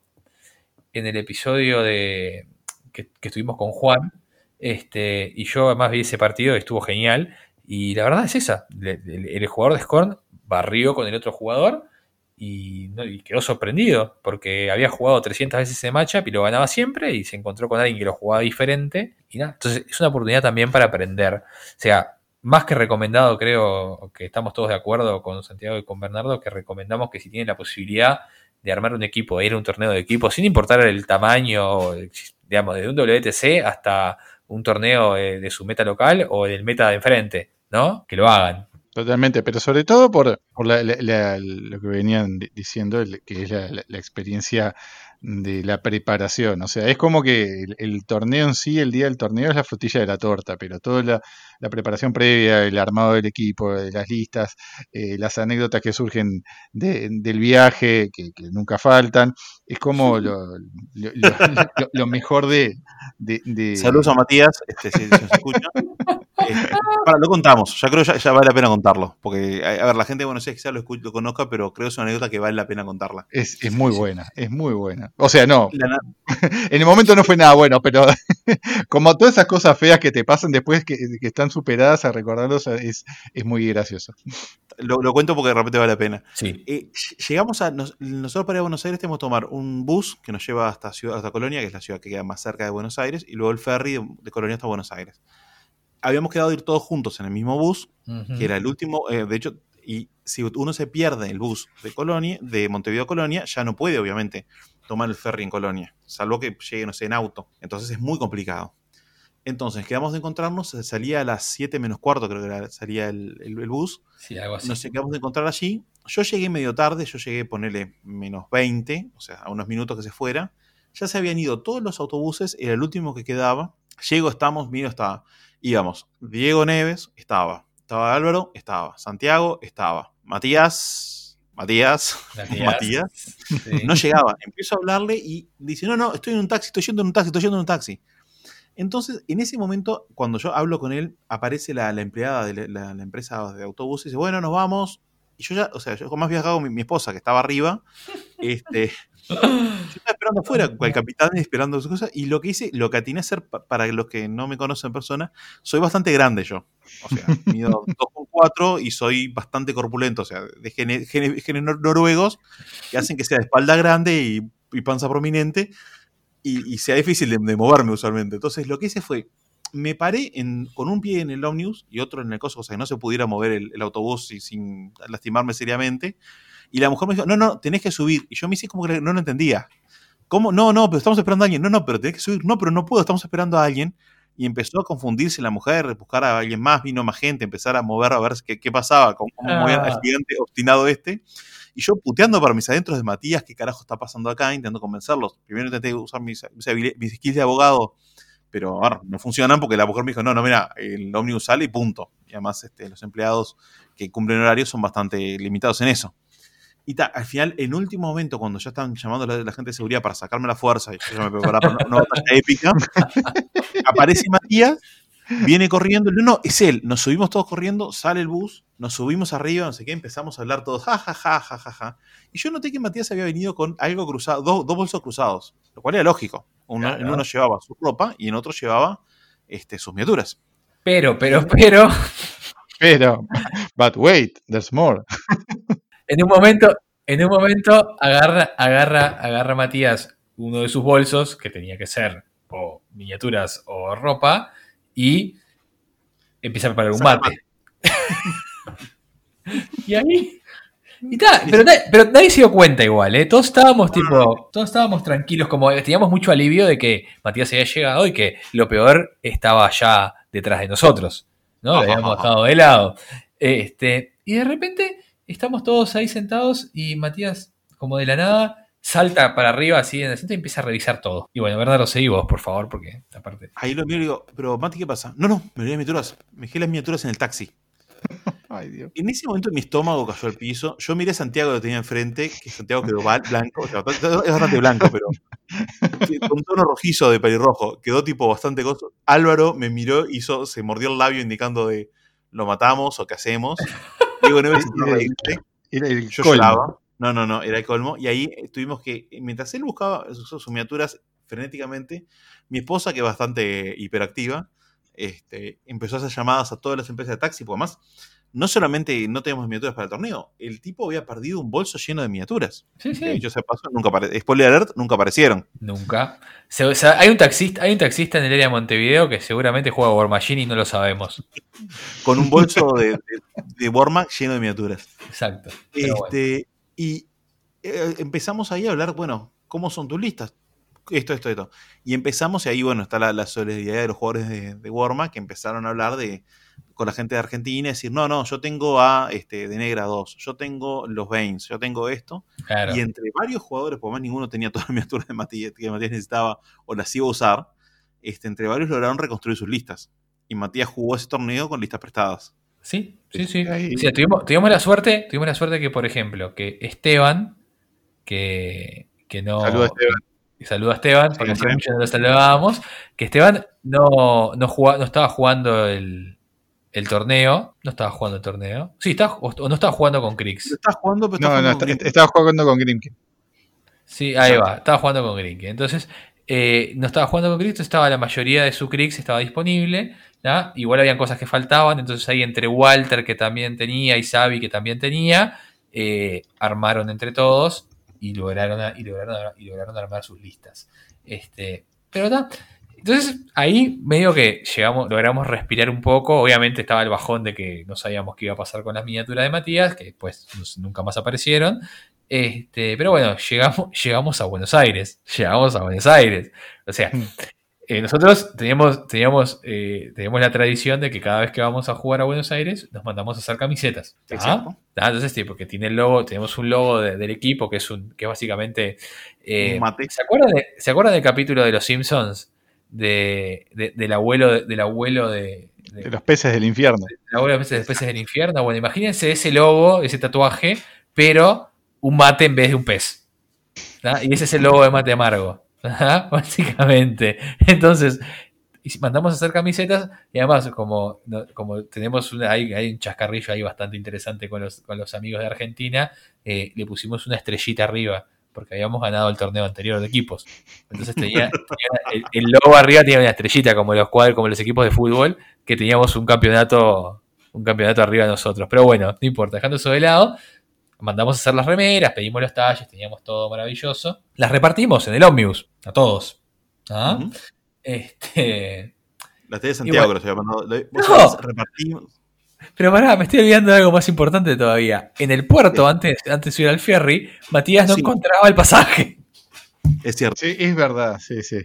S2: en el episodio de que, que estuvimos con Juan, este, y yo además vi ese partido y estuvo genial. Y la verdad es esa, el, el, el jugador de Scorn barrió con el otro jugador y, no, y quedó sorprendido porque había jugado trescientas veces ese matchup y lo ganaba siempre y se encontró con alguien que lo jugaba diferente y nada. Entonces es una oportunidad también para aprender. O sea, más que recomendado, creo que estamos todos de acuerdo con Santiago y con Bernardo, que recomendamos que si tienen la posibilidad de armar un equipo, de ir a un torneo de equipo, sin importar el tamaño, digamos, desde un W T C hasta un torneo de su meta local o del meta de enfrente, ¿no? Que lo hagan.
S3: Totalmente, pero sobre todo por, por la, la, la, lo que venían diciendo, que es la, la, la experiencia de la preparación. O sea, es como que el, el torneo en sí, el día del torneo es la frutilla de la torta, pero toda la, la preparación previa, el armado del equipo, de las listas, eh, las anécdotas que surgen de, del viaje, que, que nunca faltan, es como lo, lo, lo, lo, lo mejor de, de, de...
S1: Saludos a Matías, este, si, si nos escucha. Este, para, lo contamos, ya creo que ya, ya vale la pena contarlo. Porque, a ver, la gente de Buenos Aires quizás lo, escu- lo conozca, pero creo que es una anécdota que vale la pena contarla.
S3: Es, es muy buena, es muy buena. O sea, no,
S1: La na-
S3: en el momento no fue nada bueno, pero como todas esas cosas feas que te pasan después que, que están superadas, a recordarlos es, es muy gracioso.
S1: lo, lo cuento porque de repente vale la pena.
S2: Sí.
S1: Eh, llegamos a. Nos- nosotros para ir a Buenos Aires tenemos que tomar un bus que nos lleva hasta, ciudad, hasta Colonia, que es la ciudad que queda más cerca de Buenos Aires, y luego el ferry de, de Colonia hasta Buenos Aires. Habíamos quedado ir todos juntos en el mismo bus,
S2: Ujú.
S1: que era el último, eh, de hecho, y si uno se pierde el bus de Colonia, de Montevideo a Colonia, ya no puede, obviamente, tomar el ferry en Colonia, salvo que llegue, no sé, en auto. Entonces es muy complicado. Entonces, quedamos de encontrarnos, salía a las siete menos cuarto, creo que era, salía el, el- el bus.
S2: Sí, algo así.
S1: Nos quedamos de encontrar allí. Yo llegué medio tarde, yo llegué, ponele, menos veinte, o sea, a unos minutos que se fuera. Ya se habían ido todos los autobuses, era el último que quedaba. Llego, estamos, miro, estaba. Íbamos, Diego Neves, estaba. Estaba Álvaro, estaba. Santiago, estaba. Matías, Matías,
S2: Matías.
S1: Matías.
S2: Sí.
S1: No llegaba. Empiezo a hablarle y dice, no, no, estoy en un taxi, estoy yendo en un taxi, estoy yendo en un taxi. Entonces, en ese momento, cuando yo hablo con él, aparece la, la empleada de la, la- la empresa de autobuses y dice, bueno, nos vamos. Y yo ya, o sea, yo como más viajado con mi, mi esposa, que estaba arriba, este, yo estaba esperando afuera, con el capitán esperando sus cosas, y lo que hice, lo que atiné a hacer, pa- para los que no me conocen en persona, soy bastante grande yo. O sea, mido dos coma cuatro y soy bastante corpulento, o sea, de genes, genes- genes nor- noruegos que hacen que sea de espalda grande y, y panza prominente, y, y sea difícil de, de moverme usualmente. Entonces lo que hice fue, me paré en- con un pie en el ómnibus y otro en el coso, o sea, que no se pudiera mover el, el autobús y, sin lastimarme seriamente. Y la mujer me dijo, no, no, tenés que subir. Y yo me hice como que no lo entendía. ¿Cómo? No, no, pero estamos esperando a alguien. No, no, pero tenés que subir. No, pero no puedo, estamos esperando a alguien. Y empezó a confundirse la mujer, buscar a alguien más, vino más gente, empezar a mover a ver qué, qué pasaba, cómo, cómo movían al
S2: Ah.
S1: gigante obstinado este. Y yo puteando para mis adentros de Matías, ¿qué carajo está pasando acá? Intentando convencerlos. Primero intenté usar mis, mis, habili- mis skills de abogado, pero ahora no funcionan porque la mujer me dijo, no, no, mira, el ómnibus sale y punto. Y además este, los empleados que cumplen horarios son bastante limitados en eso. Y ta, al final, en último momento, cuando ya están llamando a la, la gente de seguridad para sacarme la fuerza y yo ya me preparaba para una, una batalla épica, aparece Matías, viene corriendo, no, no, es él, nos subimos todos corriendo, sale el bus, nos subimos arriba, no sé qué, empezamos a hablar todos, ja, ja, ja, ja, ja, ja. Y yo noté que Matías había venido con algo cruzado, dos, dos bolsos cruzados, lo cual era lógico. Uno,
S2: Claro.
S1: En uno llevaba su ropa y en otro llevaba este, sus miniaturas.
S2: Pero, pero, pero,
S3: Pero, but wait, there's more.
S2: en un momento, en un momento agarra, agarra, agarra Matías uno de sus bolsos, que tenía que ser o miniaturas o ropa, y empieza a preparar un
S1: Saca
S2: mate. Y ahí. Y ta, pero, na- pero nadie se dio cuenta igual, ¿eh? Todos estábamos tipo. Todos estábamos tranquilos, como teníamos mucho alivio de que Matías había llegado y que lo peor estaba ya detrás de nosotros. ¿No? Lo habíamos dejado de lado. Este, y de repente estamos todos ahí sentados y Matías, como de la nada, salta para arriba así en el centro y empieza a revisar todo. Y bueno, Bernardo, seguí vos, por favor, porque aparte.
S1: Ahí lo miro y digo, pero Mati, ¿qué pasa? No, no, me olvidé las miniaturas. Me dejé las miniaturas en el taxi.
S3: Ay, Dios.
S1: En ese momento mi estómago cayó al piso. Yo miré a Santiago que lo tenía enfrente, que Santiago quedó val- blanco, o sea, es bastante blanco, pero con tono rojizo de pelirrojo. Quedó tipo bastante gozo. Álvaro me miró, hizo, se mordió el labio indicando de lo matamos o qué hacemos. Diego Neves entró a reírse.
S3: Era el
S1: Yo
S3: colmo.
S1: lloraba. No, no, no, era el colmo. Y ahí tuvimos que, mientras él buscaba sus, sus miniaturas frenéticamente, mi esposa, que es bastante hiperactiva, este, empezó a hacer llamadas a todas las empresas de taxi, porque además, no solamente no tenemos miniaturas para el torneo, el tipo había perdido un bolso lleno de miniaturas.
S2: Sí,
S1: Que
S2: sí.
S1: dicho sea paso, nunca apare- spoiler alert, nunca aparecieron.
S2: Nunca. Se- o sea, hay, un taxista, hay un taxista en el área de Montevideo que seguramente juega War Machine y no lo sabemos.
S1: Con un bolso de, de, de Warmack lleno de miniaturas.
S2: Exacto. Pero bueno.
S1: Este, y eh, empezamos ahí a hablar, bueno, ¿cómo son tus listas? Esto, esto, esto. Y empezamos, y ahí, bueno, está la, la solidaridad de los jugadores de, de Warmack, que empezaron a hablar de con la gente de Argentina y decir, no, no, yo tengo a este, de Negra dos, yo tengo los Banes, yo tengo esto.
S2: Claro.
S1: Y entre varios jugadores, por más ninguno tenía todas las miniaturas de Matías, que Matías necesitaba o las iba a usar, este, entre varios lograron reconstruir sus listas. Y Matías jugó ese torneo con listas prestadas.
S2: Sí, sí, sí.
S3: Ahí.
S2: O sea, tuvimos, tuvimos la suerte, tuvimos la suerte que, por ejemplo, que Esteban, que, que no.
S3: Saluda a Esteban.
S2: que saluda a Esteban, porque
S1: Sí,
S2: hacía
S1: sí.
S2: mucho no lo saludábamos, que Esteban no, no, jugaba, no estaba jugando el, el torneo. No estaba jugando el torneo. Sí, estaba, o, o no estaba jugando con Crix.
S1: Estás jugando, pero estás
S3: No, no,
S1: jugando
S3: está-
S1: con-
S3: estaba jugando con Grimkin.
S2: Sí, ahí va. Estaba jugando con Crix. Entonces, eh, no estaba jugando con Crix, estaba la mayoría de su Crix estaba disponible. ¿Ya? Igual habían cosas que faltaban. Entonces ahí entre Walter, que también tenía, y Xavi, que también tenía, eh, armaron entre todos y lograron, y lograron, y lograron armar sus listas. Este, pero no. Entonces ahí medio que llegamos, logramos respirar un poco. Obviamente estaba el bajón de que no sabíamos qué iba a pasar con las miniaturas de Matías, que después nunca más aparecieron. Este, pero bueno, llegamos, llegamos a Buenos Aires. Llegamos a Buenos Aires. O sea, eh, nosotros teníamos, teníamos, eh, teníamos la tradición de que cada vez que vamos a jugar a Buenos Aires nos mandamos a hacer camisetas. ¿Ah?
S1: Exacto.
S2: ¿Ah? Entonces, sí, porque tiene el logo, tenemos un logo de- del equipo que es un, que es básicamente. eh,
S1: Un mate.
S2: ¿se acuerdan, de- ¿Se acuerdan del capítulo de Los Simpsons? De, de- del abuelo, de- del abuelo de, de-
S3: De los peces del infierno.
S2: el abuelo de peces, de peces del infierno. Bueno, imagínense ese logo, ese tatuaje, pero un mate en vez de un pez. ¿tá? Y ese es el logo de Mate Amargo. ¿tá? Básicamente. Entonces, y si mandamos a hacer camisetas, y además, como, no- como tenemos una, hay, hay un chascarrillo ahí bastante interesante con los, con los amigos de Argentina, eh, le pusimos una estrellita arriba, porque habíamos ganado el torneo anterior de equipos. Entonces tenía, tenía el, el logo arriba tenía una estrellita, como los cuadros, como los equipos de fútbol, que teníamos un campeonato, un campeonato arriba de nosotros. Pero bueno, no importa, dejando eso de lado. Mandamos a hacer las remeras, pedimos los talles, teníamos todo maravilloso. Las repartimos en el ómnibus, a todos. ¿Ah?
S1: Ujú.
S2: Este.
S1: La T de Santiago,
S2: Igual-
S1: que lo estoy llamando. Lo- vos
S2: No.
S1: sabés, repartimos.
S2: Pero pará, me estoy olvidando de algo más importante todavía. En el puerto,
S1: Sí.
S2: antes, antes de subir al ferry, Matías no
S1: Sí.
S2: encontraba el pasaje.
S1: Es cierto.
S3: Sí, es verdad, sí, sí.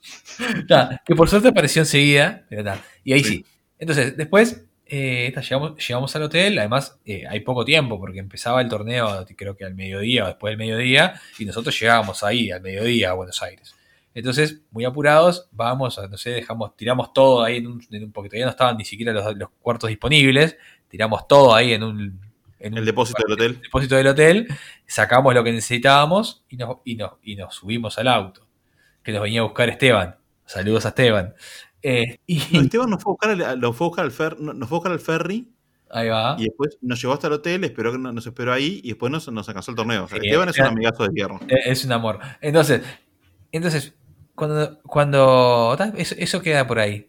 S2: Ta, que por suerte apareció enseguida. Pero ta, y ahí sí.
S1: Sí.
S2: Entonces, después eh, ta, llegamos, llegamos al hotel. Además, eh, hay poco tiempo porque empezaba el torneo, creo que al mediodía o después del mediodía. Y nosotros llegábamos ahí al mediodía a Buenos Aires. Entonces, muy apurados, vamos, no sé, dejamos, tiramos todo ahí en un, en un porque todavía no estaban ni siquiera los, los cuartos disponibles. Tiramos todo ahí en un. En
S1: El
S2: un-
S1: depósito del hotel.
S2: el depósito del hotel, sacamos lo que necesitábamos y nos, y nos, y nos subimos al auto. Que nos venía a buscar Esteban. Saludos a Esteban. Eh, y
S1: No, Esteban nos fue a buscar al, lo fue a buscar al fer- no, nos fue a buscar al ferry
S2: ahí va.
S1: y después nos llevó hasta el hotel, esperó que no- nos esperó ahí y después nos, nos alcanzó el torneo. O sea,
S2: Sí,
S1: Esteban es un
S2: era-
S1: amigazo de hierro.
S2: Eh, Es un amor. Entonces, entonces cuando, cuando ta, eso, eso queda por ahí.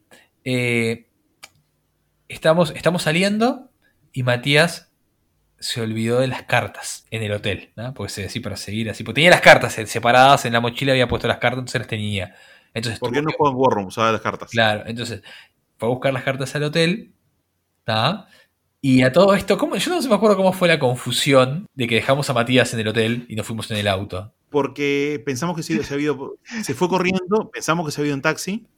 S2: Eh, estamos, estamos saliendo y Matías se olvidó de las cartas en el hotel, ¿no? Porque se decía para seguir así. Porque tenía las cartas separadas en la mochila, había puesto las cartas, entonces las tenía. Entonces,
S1: ¿Por
S2: tuvo
S1: qué no
S2: que-
S1: juega en War Room? Sabe las cartas.
S2: Claro, entonces fue a buscar las cartas al hotel, ¿tá? Y a todo esto, ¿cómo? Yo no me acuerdo cómo fue la confusión de que dejamos a Matías en el hotel y nos fuimos en el auto.
S1: Porque pensamos que se, se había ido, se fue corriendo, pensamos que se había ido en taxi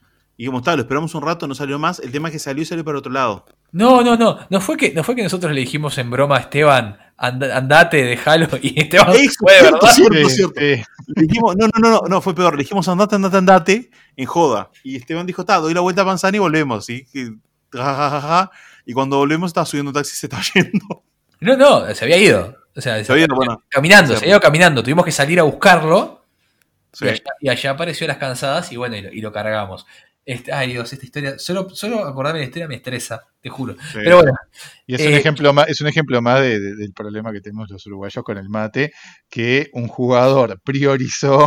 S1: y como está, lo esperamos un rato, no salió más. El tema es que salió y salió para otro lado.
S2: No, no, no, no fue que, no fue que nosotros le dijimos en broma a Esteban, "Anda- andate, déjalo", y Esteban
S1: Eso,
S2: fue de
S1: cierto,
S2: verdad.
S1: cierto,
S3: Sí,
S1: cierto.
S3: sí.
S1: Le dijimos, no, no, no, no, no, fue peor. Le dijimos andate, andate, andate, en joda. Y Esteban dijo, está, doy la vuelta a Panzani y volvemos. ¿Sí? Que, ja, ja, ja, ja. Y cuando volvemos estaba subiendo un taxi y se estaba yendo.
S2: No, no, se había ido. O sea,
S1: Se había ido, bueno.
S2: caminando,
S1: Cierto.
S2: se había ido caminando. Tuvimos que salir a buscarlo.
S1: Sí.
S2: Y, allá, y allá apareció las cansadas y bueno, y lo, y lo cargamos. Este, ay Dios, esta historia, solo, solo acordarme de la historia me estresa, te juro.
S1: Sí.
S2: Pero bueno,
S3: Y es un
S2: Eh,
S3: ejemplo más, es un ejemplo más de- de- del problema que tenemos los uruguayos con el mate, que un jugador priorizó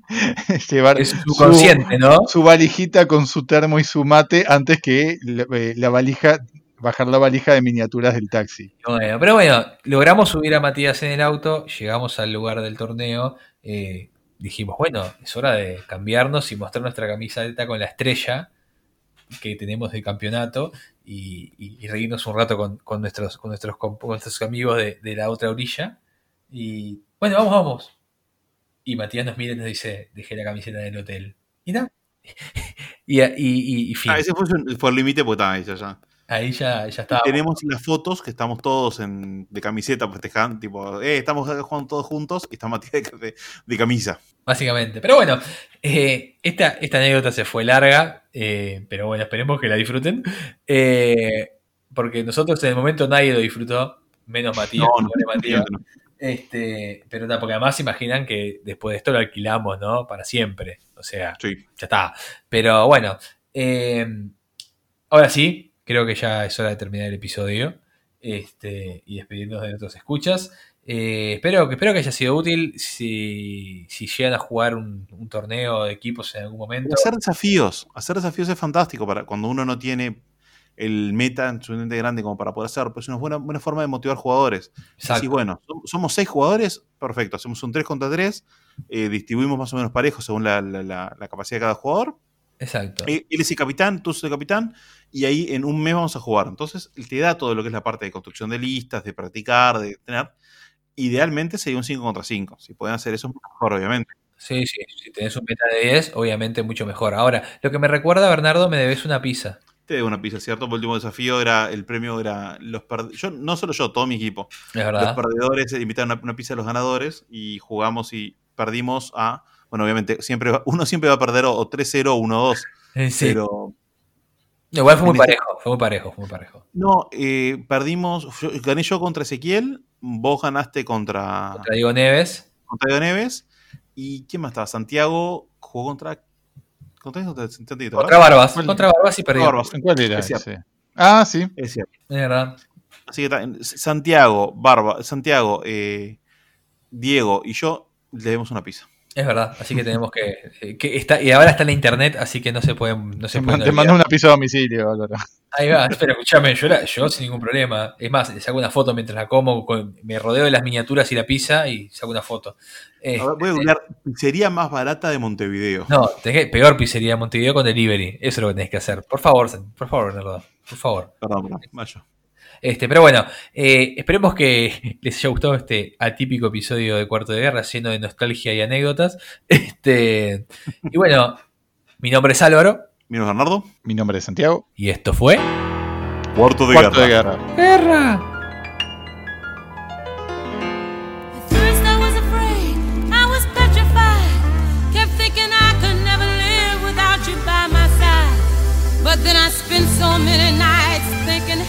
S3: llevar
S2: es
S3: su,
S2: subconsciente, ¿no?
S3: su valijita con su termo y su mate antes que la, eh, la valija, bajar la valija de miniaturas del taxi.
S2: Bueno, pero bueno, logramos subir a Matías en el auto, llegamos al lugar del torneo, eh, dijimos, bueno, es hora de cambiarnos y mostrar nuestra camiseta con la estrella que tenemos de campeonato y, y- y reírnos un rato con, con nuestros, con, nuestros, con nuestros amigos de, de la otra orilla. Y bueno, vamos, vamos. Y Matías nos mira y nos dice, dejé la camiseta en el hotel. Y no. y, y, y, y fin.
S1: Ah, ese fue, su- fue el límite porque estaba ahí ya. ya.
S2: Ahí ya, ya estaba.
S1: Tenemos las fotos que estamos todos en, de camiseta festejando, tipo, eh, estamos jugando todos juntos y está Matías de, de- de camisa.
S2: Básicamente. Pero bueno, eh, esta, esta anécdota se fue larga, eh, pero bueno, esperemos que la disfruten. Eh, porque nosotros en el momento nadie lo disfrutó, menos Matías.
S1: No, no,
S2: pobre Matías.
S1: no.
S2: Este, pero no, porque además se imaginan que después de esto lo alquilamos, ¿no? Para siempre. O sea,
S1: Sí.
S2: ya está. Pero bueno, eh, ahora sí, creo que ya es hora de terminar el episodio este, y despedirnos de nuestros escuchas. Eh, espero, espero que haya sido útil. Si, si llegan a jugar un, un torneo de equipos en algún momento.
S1: Hacer desafíos. Hacer desafíos es fantástico para cuando uno no tiene el meta suficientemente grande como para poder hacerlo. Pues es una buena, buena forma de motivar jugadores. Así, bueno, somos seis jugadores, perfecto. Hacemos un tres contra tres, eh, distribuimos más o menos parejos según la, la, la, la capacidad de cada jugador.
S2: Exacto.
S1: Él es el capitán, tú sos el capitán, y ahí en un mes vamos a jugar. Entonces, te da todo lo que es la parte de construcción de listas, de practicar, de tener. Idealmente sería un cinco contra cinco. Si pueden hacer eso, mejor, obviamente.
S2: Sí, sí. Si tenés un meta de diez, obviamente mucho mejor. Ahora, lo que me recuerda, Bernardo, me debes una pizza.
S1: Te debo una pizza, ¿cierto? El último desafío era, el premio era los perdedores. Yo, no solo yo, todo mi equipo.
S2: Es verdad.
S1: Los perdedores invitaron una, una pizza a los ganadores y jugamos y perdimos a. Bueno, obviamente, siempre va, uno siempre va a perder o tres cero o uno dos.
S2: Sí.
S1: Pero.
S2: Igual fue muy parejo, fue muy parejo, fue muy parejo.
S1: No, eh, perdimos. Yo, gané yo contra Ezequiel, vos ganaste contra.
S2: Contra Diego Neves.
S1: Contra Diego Neves. ¿Y quién más estaba? Santiago jugó contra. ¿Contra, contra, contra,
S2: contra Barbas. ¿Cuál? Contra Barbas y perdió.
S3: Barbas. ¿Cuál era? Sí. Ah, sí.
S1: Es cierto.
S2: Es verdad.
S1: Así que Santiago, Barba, Santiago, eh, Diego y yo le demos una pizza.
S2: Es verdad, así que tenemos que, que está, y ahora está en la internet, así que no se pueden no se pueden
S3: te mando una pizza a domicilio, Álvaro.
S2: Ahí va, pero escúchame, yo, la, yo sin ningún problema. Es más, le saco una foto mientras la como, con, me rodeo de las miniaturas y la pizza y saco una foto. Eh,
S1: a ver, voy a googlear pizzería más barata de Montevideo.
S2: No, tenés, peor pizzería de Montevideo con delivery. Eso es lo que tenés que hacer. Por favor, por favor, Bernardo. Por favor.
S1: Perdón, perdón, vaya.
S2: Este, pero bueno, eh, esperemos que les haya gustado este atípico episodio de Cuarto de Guerra, lleno de nostalgia y anécdotas. Este, y bueno, mi nombre es Álvaro.
S1: Mi nombre es Bernardo.
S3: Mi nombre es Santiago.
S2: Y esto fue
S1: Cuarto de
S3: Cuarto de
S1: Guerra.
S3: Guerra.
S2: ¡Guerra!
S5: But then I spent so many nights